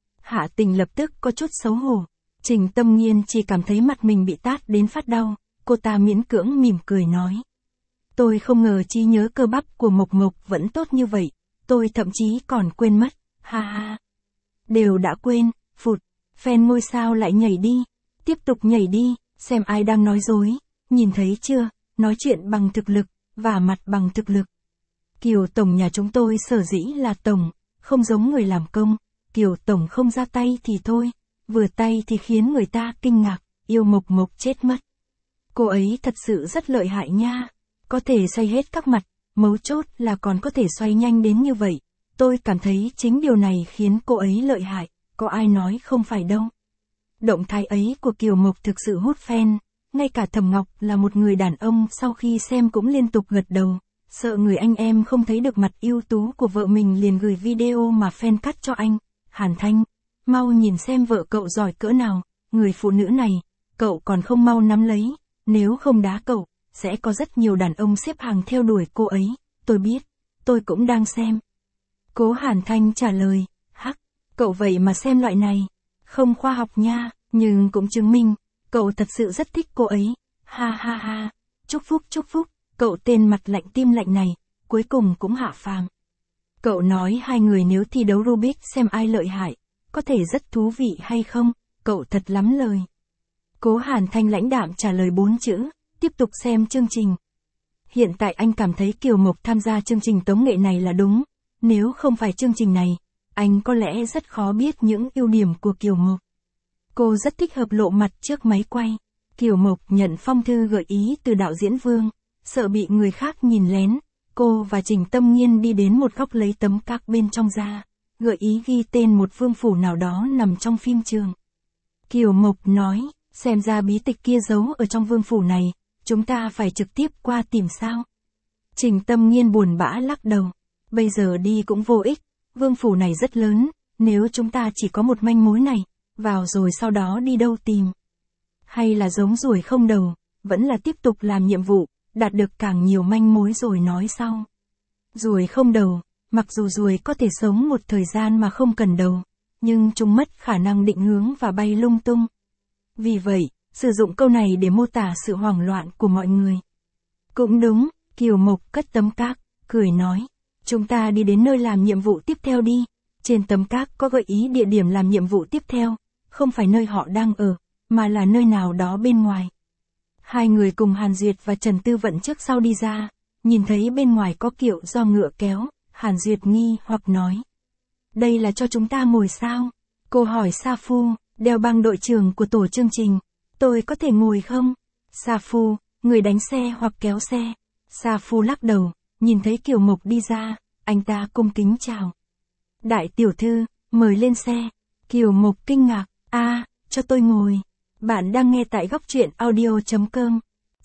Hạ Tình lập tức có chút xấu hổ. Trình Tâm Nghiên chỉ cảm thấy mặt mình bị tát đến phát đau, cô ta miễn cưỡng mỉm cười nói. Tôi không ngờ trí nhớ cơ bắp của Mộc vẫn tốt như vậy, tôi thậm chí còn quên mất, ha ha. Đều đã quên, phụt, fan ngôi sao lại nhảy đi, tiếp tục nhảy đi, xem ai đang nói dối, nhìn thấy chưa, nói chuyện bằng thực lực, vả mặt bằng thực lực. Kiều Tổng nhà chúng tôi sở dĩ là Tổng, không giống người làm công, Kiều Tổng không ra tay thì thôi, vừa tay thì khiến người ta kinh ngạc, yêu Mộc chết mất. Cô ấy thật sự rất lợi hại nha. Có thể xoay hết các mặt, mấu chốt là còn có thể xoay nhanh đến như vậy. Tôi cảm thấy chính điều này khiến cô ấy lợi hại, có ai nói không phải đâu. Động thái ấy của Kiều Mộc thực sự hút fan, ngay cả Thẩm Ngọc là một người đàn ông sau khi xem cũng liên tục gật đầu, sợ người anh em không thấy được mặt ưu tú của vợ mình liền gửi video mà fan cắt cho anh. Hàn Thanh, mau nhìn xem vợ cậu giỏi cỡ nào, người phụ nữ này, cậu còn không mau nắm lấy, nếu không đá cậu, sẽ có rất nhiều đàn ông xếp hàng theo đuổi cô ấy, tôi biết, tôi cũng đang xem. Cố Hàn Thanh trả lời, hắc, cậu vậy mà xem loại này, không khoa học nha, nhưng cũng chứng minh, cậu thật sự rất thích cô ấy, ha ha ha, chúc phúc, cậu tên mặt lạnh tim lạnh này, cuối cùng cũng hạ phàm. Cậu nói hai người nếu thi đấu Rubik xem ai lợi hại, có thể rất thú vị hay không, cậu thật lắm lời. Cố Hàn Thanh lãnh đạm trả lời 4 chữ, tiếp tục xem chương trình. Hiện tại anh cảm thấy Kiều Mộc tham gia chương trình tống nghệ này là đúng, nếu không phải chương trình này, anh có lẽ rất khó biết những ưu điểm của Kiều Mộc. Cô rất thích hợp lộ mặt trước máy quay. Kiều Mộc nhận phong thư gợi ý từ đạo diễn Vương, sợ bị người khác nhìn lén, cô và Trình Tâm Nghiên đi đến một góc lấy tấm các bên trong ra, gợi ý ghi tên một vương phủ nào đó nằm trong phim trường. Kiều Mộc nói, xem ra bí tịch kia giấu ở trong vương phủ này, chúng ta phải trực tiếp qua tìm sao. Trình Tâm Nghiên buồn bã lắc đầu, bây giờ đi cũng vô ích, vương phủ này rất lớn, nếu chúng ta chỉ có một manh mối này, vào rồi sau đó đi đâu tìm. Hay là giống ruồi không đầu, vẫn là tiếp tục làm nhiệm vụ, đạt được càng nhiều manh mối rồi nói sau. Ruồi không đầu, mặc dù ruồi có thể sống một thời gian mà không cần đầu, nhưng chúng mất khả năng định hướng và bay lung tung. Vì vậy, sử dụng câu này để mô tả sự hoảng loạn của mọi người. Cũng đúng, Kiều Mộc cất tấm các, cười nói, chúng ta đi đến nơi làm nhiệm vụ tiếp theo đi. Trên tấm các có gợi ý địa điểm làm nhiệm vụ tiếp theo, không phải nơi họ đang ở, mà là nơi nào đó bên ngoài. Hai người cùng Hàn Duyệt và Trần Tư Vận trước sau đi ra, nhìn thấy bên ngoài có kiệu do ngựa kéo, Hàn Duyệt nghi hoặc nói. Đây là cho chúng ta ngồi sao? Cô hỏi Sa Phu, đeo băng đội trưởng của tổ chương trình, tôi có thể ngồi không? Sa Phu, người đánh xe hoặc kéo xe. Sa Phu lắc đầu, nhìn thấy Kiều Mộc đi ra, anh ta cung kính chào. Đại tiểu thư, mời lên xe. Kiều Mộc kinh ngạc, cho tôi ngồi. Bạn đang nghe tại góc truyện audio.com.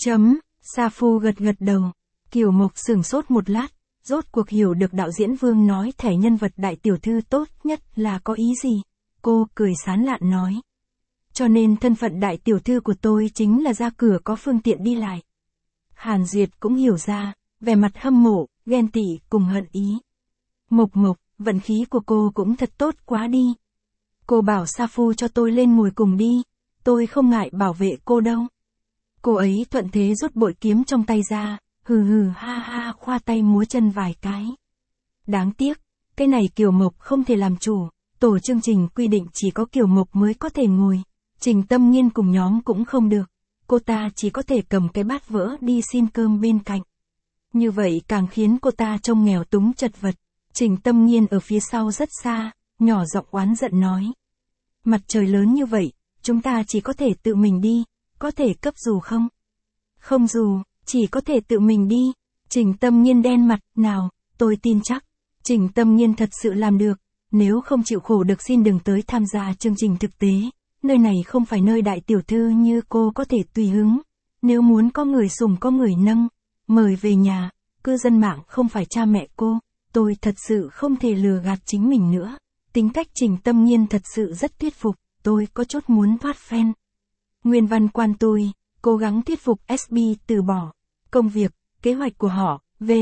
Sa Phu gật đầu. Kiều Mộc sửng sốt một lát, rốt cuộc hiểu được đạo diễn Vương nói thẻ nhân vật đại tiểu thư tốt nhất là có ý gì. Cô cười sán lạn nói. Cho nên thân phận đại tiểu thư của tôi chính là ra cửa có phương tiện đi lại. Hàn Duyệt cũng hiểu ra, vẻ mặt hâm mộ, ghen tị cùng hận ý. Mộc, vận khí của cô cũng thật tốt quá đi. Cô bảo Sa Phu cho tôi lên ngồi cùng đi, tôi không ngại bảo vệ cô đâu. Cô ấy thuận thế rút bội kiếm trong tay ra, hừ ha khoa tay múa chân vài cái. Đáng tiếc, cái này Kiều Mộc không thể làm chủ, tổ chương trình quy định chỉ có Kiều Mộc mới có thể ngồi, Trình Tâm Nghiên cùng nhóm cũng không được, cô ta chỉ có thể cầm cái bát vỡ đi xin cơm bên cạnh. Như vậy càng khiến cô ta trông nghèo túng chật vật. Trình Tâm Nghiên ở phía sau rất xa, nhỏ giọng oán giận nói. Mặt trời lớn như vậy, chúng ta chỉ có thể tự mình đi, có thể cấp dù không? Không dù, chỉ có thể tự mình đi. Trình Tâm Nghiên đen mặt, nào, tôi tin chắc. Trình Tâm Nghiên thật sự làm được, nếu không chịu khổ được xin đừng tới tham gia chương trình thực tế. Nơi này không phải nơi đại tiểu thư như cô có thể tùy hứng. Nếu muốn có người sủng có người nâng, mời về nhà, cư dân mạng không phải cha mẹ cô. Tôi thật sự không thể lừa gạt chính mình nữa. Tính cách Trình Tâm Nghiên thật sự rất thuyết phục, tôi có chút muốn thoát fan. Nguyên văn quan tôi, cố gắng thuyết phục SB từ bỏ công việc, kế hoạch của họ,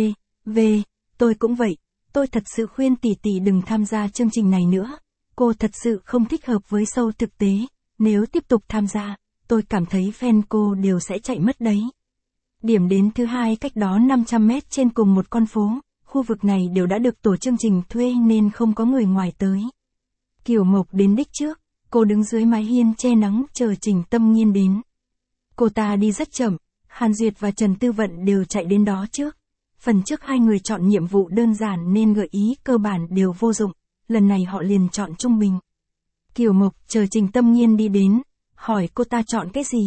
tôi cũng vậy. Tôi thật sự khuyên tỷ tỷ đừng tham gia chương trình này nữa. Cô thật sự không thích hợp với show thực tế. Nếu tiếp tục tham gia, tôi cảm thấy fan cô đều sẽ chạy mất đấy. Điểm đến thứ hai cách đó 500 mét trên cùng một con phố. Khu vực này đều đã được tổ chương trình thuê nên không có người ngoài tới. Kiều Mộc đến đích trước, cô đứng dưới mái hiên che nắng chờ Trình Tâm Nghiên đến. Cô ta đi rất chậm, Hàn Duyệt và Trần Tư Vận đều chạy đến đó trước. Phần trước hai người chọn nhiệm vụ đơn giản nên gợi ý cơ bản đều vô dụng, lần này họ liền chọn trung bình. Kiều Mộc chờ Trình Tâm Nghiên đi đến, hỏi cô ta chọn cái gì,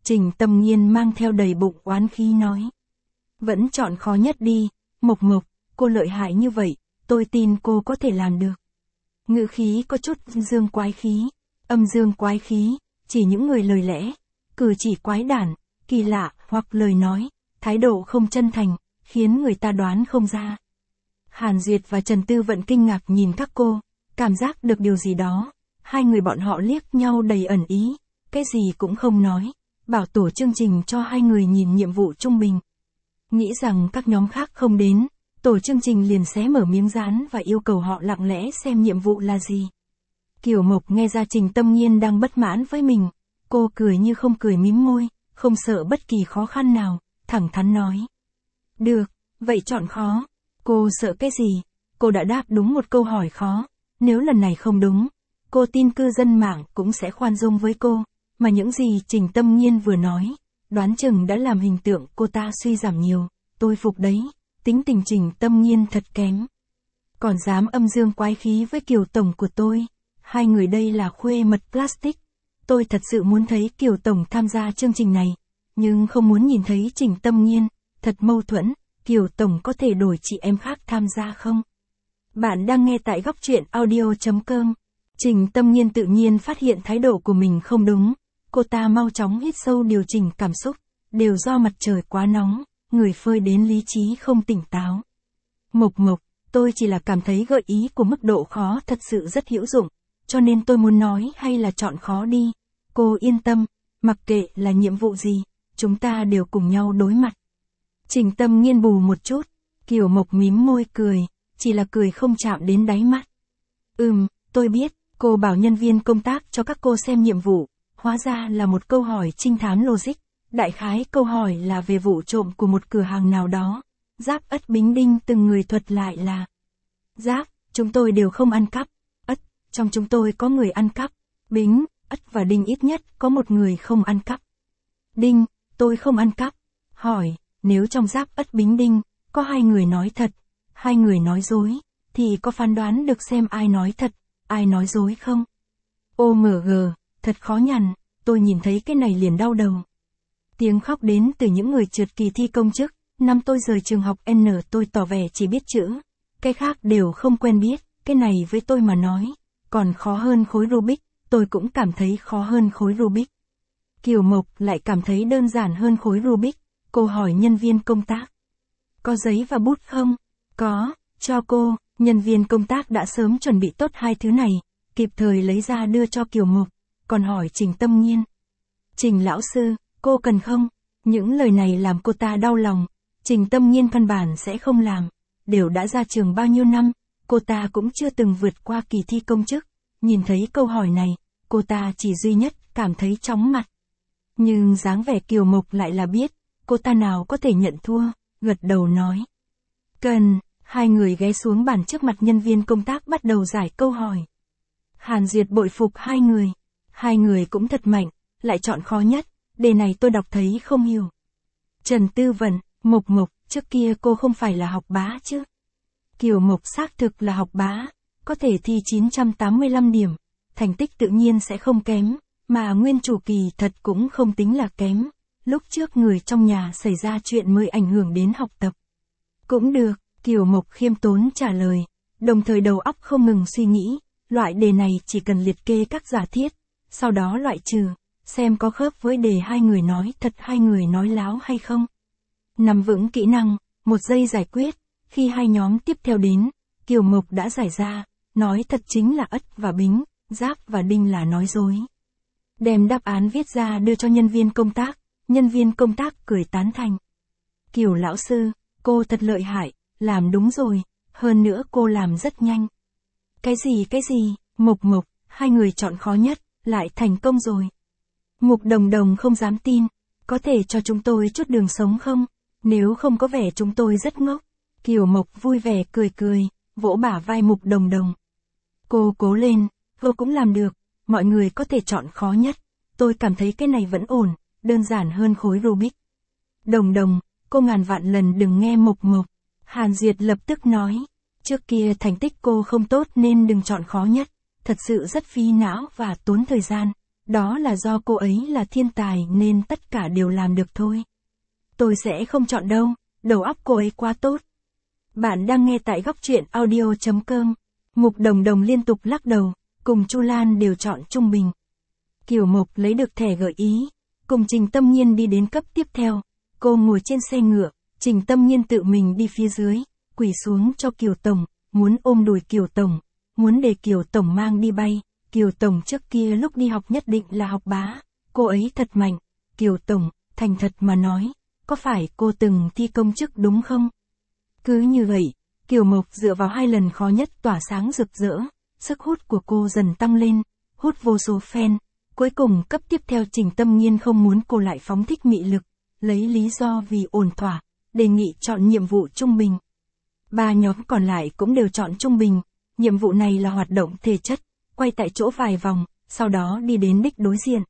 Trình Tâm Nghiên mang theo đầy bụng oán khí nói. Vẫn chọn khó nhất đi, Mộc Mộc, cô lợi hại như vậy, tôi tin cô có thể làm được. Ngữ khí có chút dương quái khí, âm dương quái khí, chỉ những người lời lẽ, cử chỉ quái đản, kỳ lạ, hoặc lời nói, thái độ không chân thành, khiến người ta đoán không ra. Hàn Duyệt và Trần Tư Vận kinh ngạc nhìn các cô, cảm giác được điều gì đó, hai người bọn họ liếc nhau đầy ẩn ý, cái gì cũng không nói, bảo tổ chương trình cho hai người nhìn nhiệm vụ trung bình. Nghĩ rằng các nhóm khác không đến, tổ chương trình liền xé mở miếng dán và yêu cầu họ lặng lẽ xem nhiệm vụ là gì. Kiều Mộc nghe ra Trình Tâm Nghiên đang bất mãn với mình, cô cười như không cười mím môi, không sợ bất kỳ khó khăn nào, thẳng thắn nói. Được, vậy chọn khó. Cô sợ cái gì? Cô đã đáp đúng một câu hỏi khó, nếu lần này không đúng, cô tin cư dân mạng cũng sẽ khoan dung với cô, mà những gì Trình Tâm Nghiên vừa nói, đoán chừng đã làm hình tượng cô ta suy giảm nhiều, tôi phục đấy, tính tình Trình Tâm Nghiên thật kém. Còn dám âm dương quái khí với Kiều Tổng của tôi, hai người đây là khuê mật plastic. Tôi thật sự muốn thấy Kiều Tổng tham gia chương trình này, nhưng không muốn nhìn thấy Trình Tâm Nghiên, thật mâu thuẫn, Kiều Tổng có thể đổi chị em khác tham gia không? Bạn đang nghe tại góc truyện audio.com. Trình Tâm Nghiên tự nhiên phát hiện thái độ của mình không đúng, cô ta mau chóng hít sâu điều chỉnh cảm xúc, đều do mặt trời quá nóng, người phơi đến lý trí không tỉnh táo. Mộc Mộc, tôi chỉ là cảm thấy gợi ý của mức độ khó thật sự rất hữu dụng, cho nên tôi muốn nói hay là chọn khó đi. Cô yên tâm, mặc kệ là nhiệm vụ gì, chúng ta đều cùng nhau đối mặt. Trình Tâm Nghiên bù một chút, Kiều Mộc mím môi cười, chỉ là cười không chạm đến đáy mắt. Tôi biết, cô bảo nhân viên công tác cho các cô xem nhiệm vụ, hóa ra là một câu hỏi trinh thám logic, đại khái câu hỏi là về vụ trộm của một cửa hàng nào đó. Giáp Ất Bính Đinh từng người thuật lại là. Giáp, chúng tôi đều không ăn cắp. Ất, trong chúng tôi có người ăn cắp. Bính, Ất và Đinh ít nhất có một người không ăn cắp. Đinh, tôi không ăn cắp. Hỏi, nếu trong Giáp Ất Bính Đinh, có hai người nói thật, hai người nói dối, thì có phán đoán được xem ai nói thật, ai nói dối không? OMG, thật khó nhằn, tôi nhìn thấy cái này liền đau đầu. Tiếng khóc đến từ những người trượt kỳ thi công chức, năm tôi rời trường học N tôi tỏ vẻ chỉ biết chữ, cái khác đều không quen biết, cái này với tôi mà nói, còn khó hơn khối Rubik, tôi cũng cảm thấy khó hơn khối Rubik. Kiều Mộc lại cảm thấy đơn giản hơn khối Rubik, cô hỏi nhân viên công tác. Có giấy và bút không? Có, cho cô, nhân viên công tác đã sớm chuẩn bị tốt hai thứ này, kịp thời lấy ra đưa cho Kiều Mộc, còn hỏi Trình Tâm Nghiên. Trình lão sư, cô cần không? Những lời này làm cô ta đau lòng, Trình Tâm Nghiên căn bản sẽ không làm, đều đã ra trường bao nhiêu năm, cô ta cũng chưa từng vượt qua kỳ thi công chức, nhìn thấy câu hỏi này, cô ta chỉ duy nhất cảm thấy chóng mặt. Nhưng dáng vẻ Kiều Mộc lại là biết, cô ta nào có thể nhận thua, gật đầu nói. Cần, hai người ghé xuống bàn trước mặt nhân viên công tác bắt đầu giải câu hỏi. Hàn Duyệt bội phục hai người cũng thật mạnh, lại chọn khó nhất, đề này tôi đọc thấy không hiểu. Trần Tư Vận, Mộc Mộc, trước kia cô không phải là học bá chứ? Kiều Mộc xác thực là học bá, có thể thi 985 điểm, thành tích tự nhiên sẽ không kém, mà nguyên chủ kỳ thật cũng không tính là kém, lúc trước người trong nhà xảy ra chuyện mới ảnh hưởng đến học tập. Cũng được, Kiều Mộc khiêm tốn trả lời, đồng thời đầu óc không ngừng suy nghĩ, loại đề này chỉ cần liệt kê các giả thiết, sau đó loại trừ, xem có khớp với đề hai người nói thật hai người nói láo hay không. Nắm vững kỹ năng, 1 giây giải quyết, khi hai nhóm tiếp theo đến, Kiều Mộc đã giải ra, nói thật chính là Ất và Bính, Giáp và Đinh là nói dối. Đem đáp án viết ra đưa cho nhân viên công tác cười tán thành. Kiều lão sư, cô thật lợi hại, làm đúng rồi, hơn nữa cô làm rất nhanh. Cái gì, Mộc Mộc, hai người chọn khó nhất, lại thành công rồi. Mục Đồng Đồng không dám tin, có thể cho chúng tôi chút đường sống không? Nếu không có vẻ chúng tôi rất ngốc. Kiều Mộc vui vẻ cười, vỗ bả vai Mục Đồng Đồng. Cô cố lên, cô cũng làm được, mọi người có thể chọn khó nhất. Tôi cảm thấy cái này vẫn ổn, đơn giản hơn khối Rubik. Đồng Đồng, cô ngàn vạn lần đừng nghe Mộc Mộc. Hàn Duyệt lập tức nói, trước kia thành tích cô không tốt nên đừng chọn khó nhất, thật sự rất phí não và tốn thời gian. Đó là do cô ấy là thiên tài nên tất cả đều làm được thôi. Tôi sẽ không chọn đâu, đầu óc cô ấy quá tốt. Bạn đang nghe tại góc truyện audio.com. Mục Đồng Đồng liên tục lắc đầu, cùng Chu Lan đều chọn trung bình. Kiều Mộc lấy được thẻ gợi ý, cùng Trình Tâm Nhiên đi đến cấp tiếp theo. Cô ngồi trên xe ngựa, Trình Tâm Nhiên tự mình đi phía dưới, quỳ xuống cho Kiều Tổng, muốn ôm đùi Kiều Tổng, muốn để Kiều Tổng mang đi bay. Kiều Tổng trước kia lúc đi học nhất định là học bá, cô ấy thật mạnh. Kiều Tổng, thành thật mà nói, có phải cô từng thi công chức đúng không? Cứ như vậy, Kiều Mộc dựa vào 2 lần khó nhất tỏa sáng rực rỡ, sức hút của cô dần tăng lên, hút vô số fan. Cuối cùng cấp tiếp theo Trình Tâm Nhiên không muốn cô lại phóng thích mị lực, lấy lý do vì ổn thỏa, đề nghị chọn nhiệm vụ trung bình. 3 nhóm còn lại cũng đều chọn trung bình, nhiệm vụ này là hoạt động thể chất, quay tại chỗ vài vòng, sau đó đi đến đích đối diện.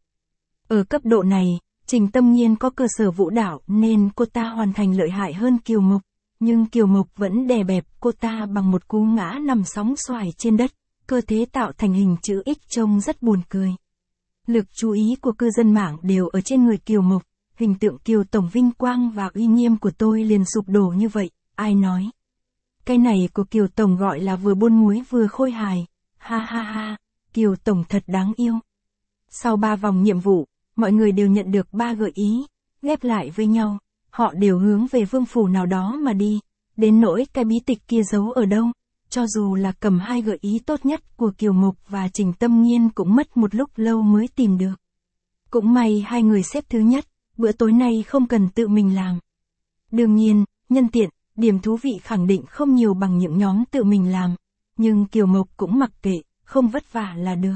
Ở cấp độ này, Trình Tâm Nhiên có cơ sở vũ đạo nên cô ta hoàn thành lợi hại hơn Kiều Mộc, nhưng Kiều Mộc vẫn đè bẹp cô ta bằng một cú ngã nằm sóng xoài trên đất, cơ thế tạo thành hình chữ X trông rất buồn cười. Lực chú ý của cư dân mạng đều ở trên người Kiều Mộc, hình tượng Kiều Tổng vinh quang và uy nghiêm của tôi liền sụp đổ như vậy, ai nói. Cái này của Kiều Tổng gọi là vừa buôn muối vừa khôi hài, ha ha ha, Kiều Tổng thật đáng yêu. Sau 3 vòng nhiệm vụ, mọi người đều nhận được 3 gợi ý, ghép lại với nhau, họ đều hướng về vương phủ nào đó mà đi, đến nỗi cái bí tịch kia giấu ở đâu, cho dù là cầm 2 gợi ý tốt nhất của Kiều Mộc và Trình Tâm Nhiên cũng mất một lúc lâu mới tìm được. Cũng may 2 người xếp thứ nhất, bữa tối nay không cần tự mình làm. Đương nhiên, nhân tiện, điểm thú vị khẳng định không nhiều bằng những nhóm tự mình làm, nhưng Kiều Mộc cũng mặc kệ, không vất vả là được.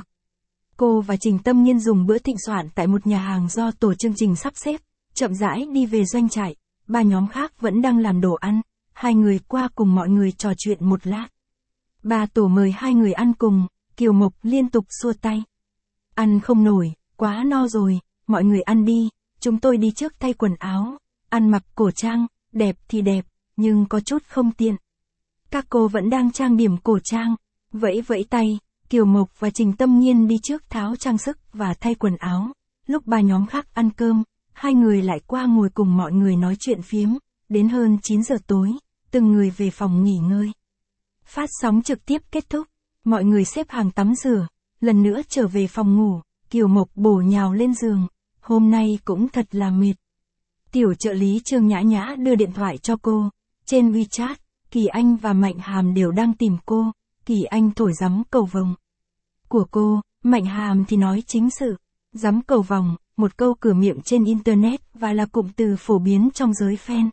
Cô và Trình Tâm Nhiên dùng bữa thịnh soạn tại một nhà hàng do tổ chương trình sắp xếp, chậm rãi đi về doanh trại, 3 nhóm khác vẫn đang làm đồ ăn, 2 người qua cùng mọi người trò chuyện một lát. 3 tổ mời 2 người ăn cùng, Kiều Mộc liên tục xua tay. Ăn không nổi, quá no rồi, mọi người ăn đi, chúng tôi đi trước thay quần áo, ăn mặc cổ trang, đẹp thì đẹp, nhưng có chút không tiện. Các cô vẫn đang trang điểm cổ trang, vẫy vẫy tay, Kiều Mộc và Trình Tâm Nhiên đi trước tháo trang sức và thay quần áo. Lúc 3 nhóm khác ăn cơm, 2 người lại qua ngồi cùng mọi người nói chuyện phiếm, đến hơn 9 giờ tối, từng người về phòng nghỉ ngơi. Phát sóng trực tiếp kết thúc, mọi người xếp hàng tắm rửa, lần nữa trở về phòng ngủ, Kiều Mộc bổ nhào lên giường, hôm nay cũng thật là mệt. Tiểu trợ lý Trương Nhã Nhã đưa điện thoại cho cô, trên WeChat, Kỳ Anh và Mạnh Hàm đều đang tìm cô, Kỳ Anh thổi gióng cầu vồng của cô, Mạnh Hàm thì nói chính sự. Gióng cầu vồng, một câu cửa miệng trên Internet và là cụm từ phổ biến trong giới fan.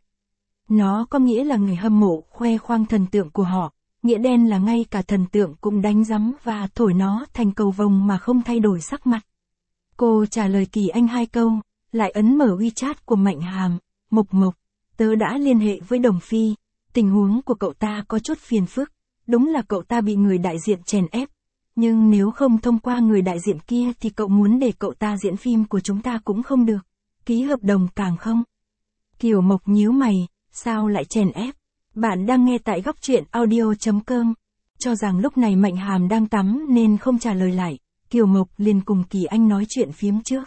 Nó có nghĩa là người hâm mộ khoe khoang thần tượng của họ, nghĩa đen là ngay cả thần tượng cũng đánh gióng và thổi nó thành cầu vồng mà không thay đổi sắc mặt. Cô trả lời Kỳ Anh 2 câu, lại ấn mở WeChat của Mạnh Hàm, Mộc Mộc, tớ đã liên hệ với Đồng Phi, tình huống của cậu ta có chút phiền phức, đúng là cậu ta bị người đại diện chèn ép. Nhưng nếu không thông qua người đại diện kia thì cậu muốn để cậu ta diễn phim của chúng ta cũng không được, ký hợp đồng càng không. Kiều Mộc nhíu mày, sao lại chèn ép? Bạn đang nghe tại góc truyện audio.com. Cho rằng lúc này Mạnh Hàm đang tắm nên không trả lời lại, Kiều Mộc liền cùng Kỳ Anh nói chuyện phiếm trước.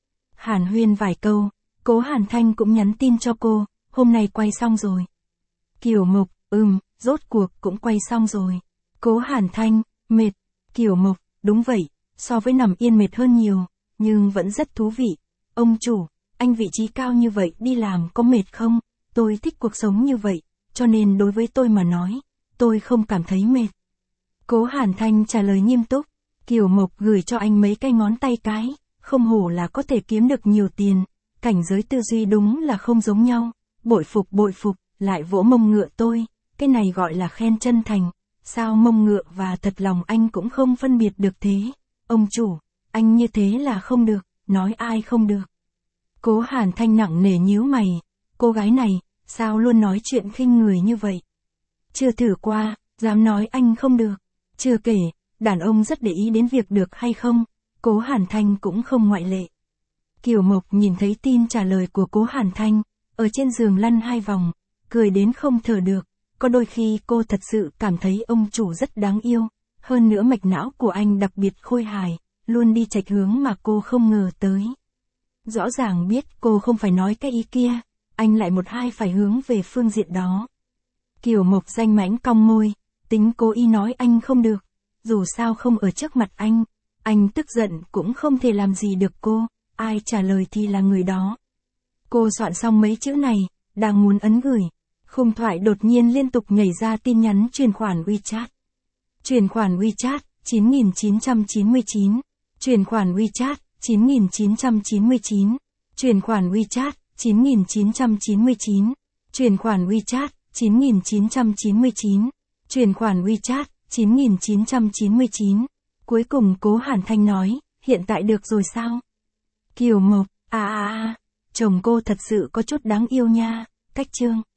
Hàn huyên vài câu, Cố Hàn Thanh cũng nhắn tin cho cô, hôm nay quay xong rồi. Kiều Mộc, rốt cuộc cũng quay xong rồi. Cố Hàn Thanh, mệt. Kiều Mộc, đúng vậy, so với nằm yên mệt hơn nhiều, nhưng vẫn rất thú vị. Ông chủ, anh vị trí cao như vậy đi làm có mệt không? Tôi thích cuộc sống như vậy, cho nên đối với tôi mà nói, tôi không cảm thấy mệt. Cố Hàn Thanh trả lời nghiêm túc, Kiều Mộc gửi cho anh mấy cái ngón tay cái, không hổ là có thể kiếm được nhiều tiền, cảnh giới tư duy đúng là không giống nhau, bội phục, lại vỗ mông ngựa tôi, cái này gọi là khen chân thành. Sao mông ngựa và thật lòng anh cũng không phân biệt được thế? Ông chủ, anh như thế là không được, nói ai không được. Cố Hàn Thanh nặng nề nhíu mày, cô gái này, sao luôn nói chuyện khinh người như vậy? Chưa thử qua, dám nói anh không được. Chưa kể, đàn ông rất để ý đến việc được hay không, Cố Hàn Thanh cũng không ngoại lệ. Kiều Mộc nhìn thấy tin trả lời của Cố Hàn Thanh, ở trên giường lăn 2 vòng, cười đến không thở được. Có đôi khi cô thật sự cảm thấy ông chủ rất đáng yêu, hơn nữa mạch não của anh đặc biệt khôi hài, luôn đi chệch hướng mà cô không ngờ tới. Rõ ràng biết cô không phải nói cái ý kia, anh lại một hai phải hướng về phương diện đó. Kiều Mộc danh mãnh cong môi, tính cố ý nói anh không được, dù sao không ở trước mặt anh tức giận cũng không thể làm gì được cô, ai trả lời thì là người đó. Cô soạn xong mấy chữ này, đang muốn ấn gửi, khung thoại đột nhiên liên tục nhảy ra tin nhắn chuyển khoản WeChat. Chuyển khoản WeChat, 9.999. Chuyển khoản WeChat, 9.999. Chuyển khoản WeChat, 9.999. Chuyển khoản WeChat, 9.999. Chuyển khoản WeChat, 9.999. Cuối cùng Cố Hàn Thanh nói, hiện tại được rồi sao? Kiều Mộc, chồng cô thật sự có chút đáng yêu nha, cách chương.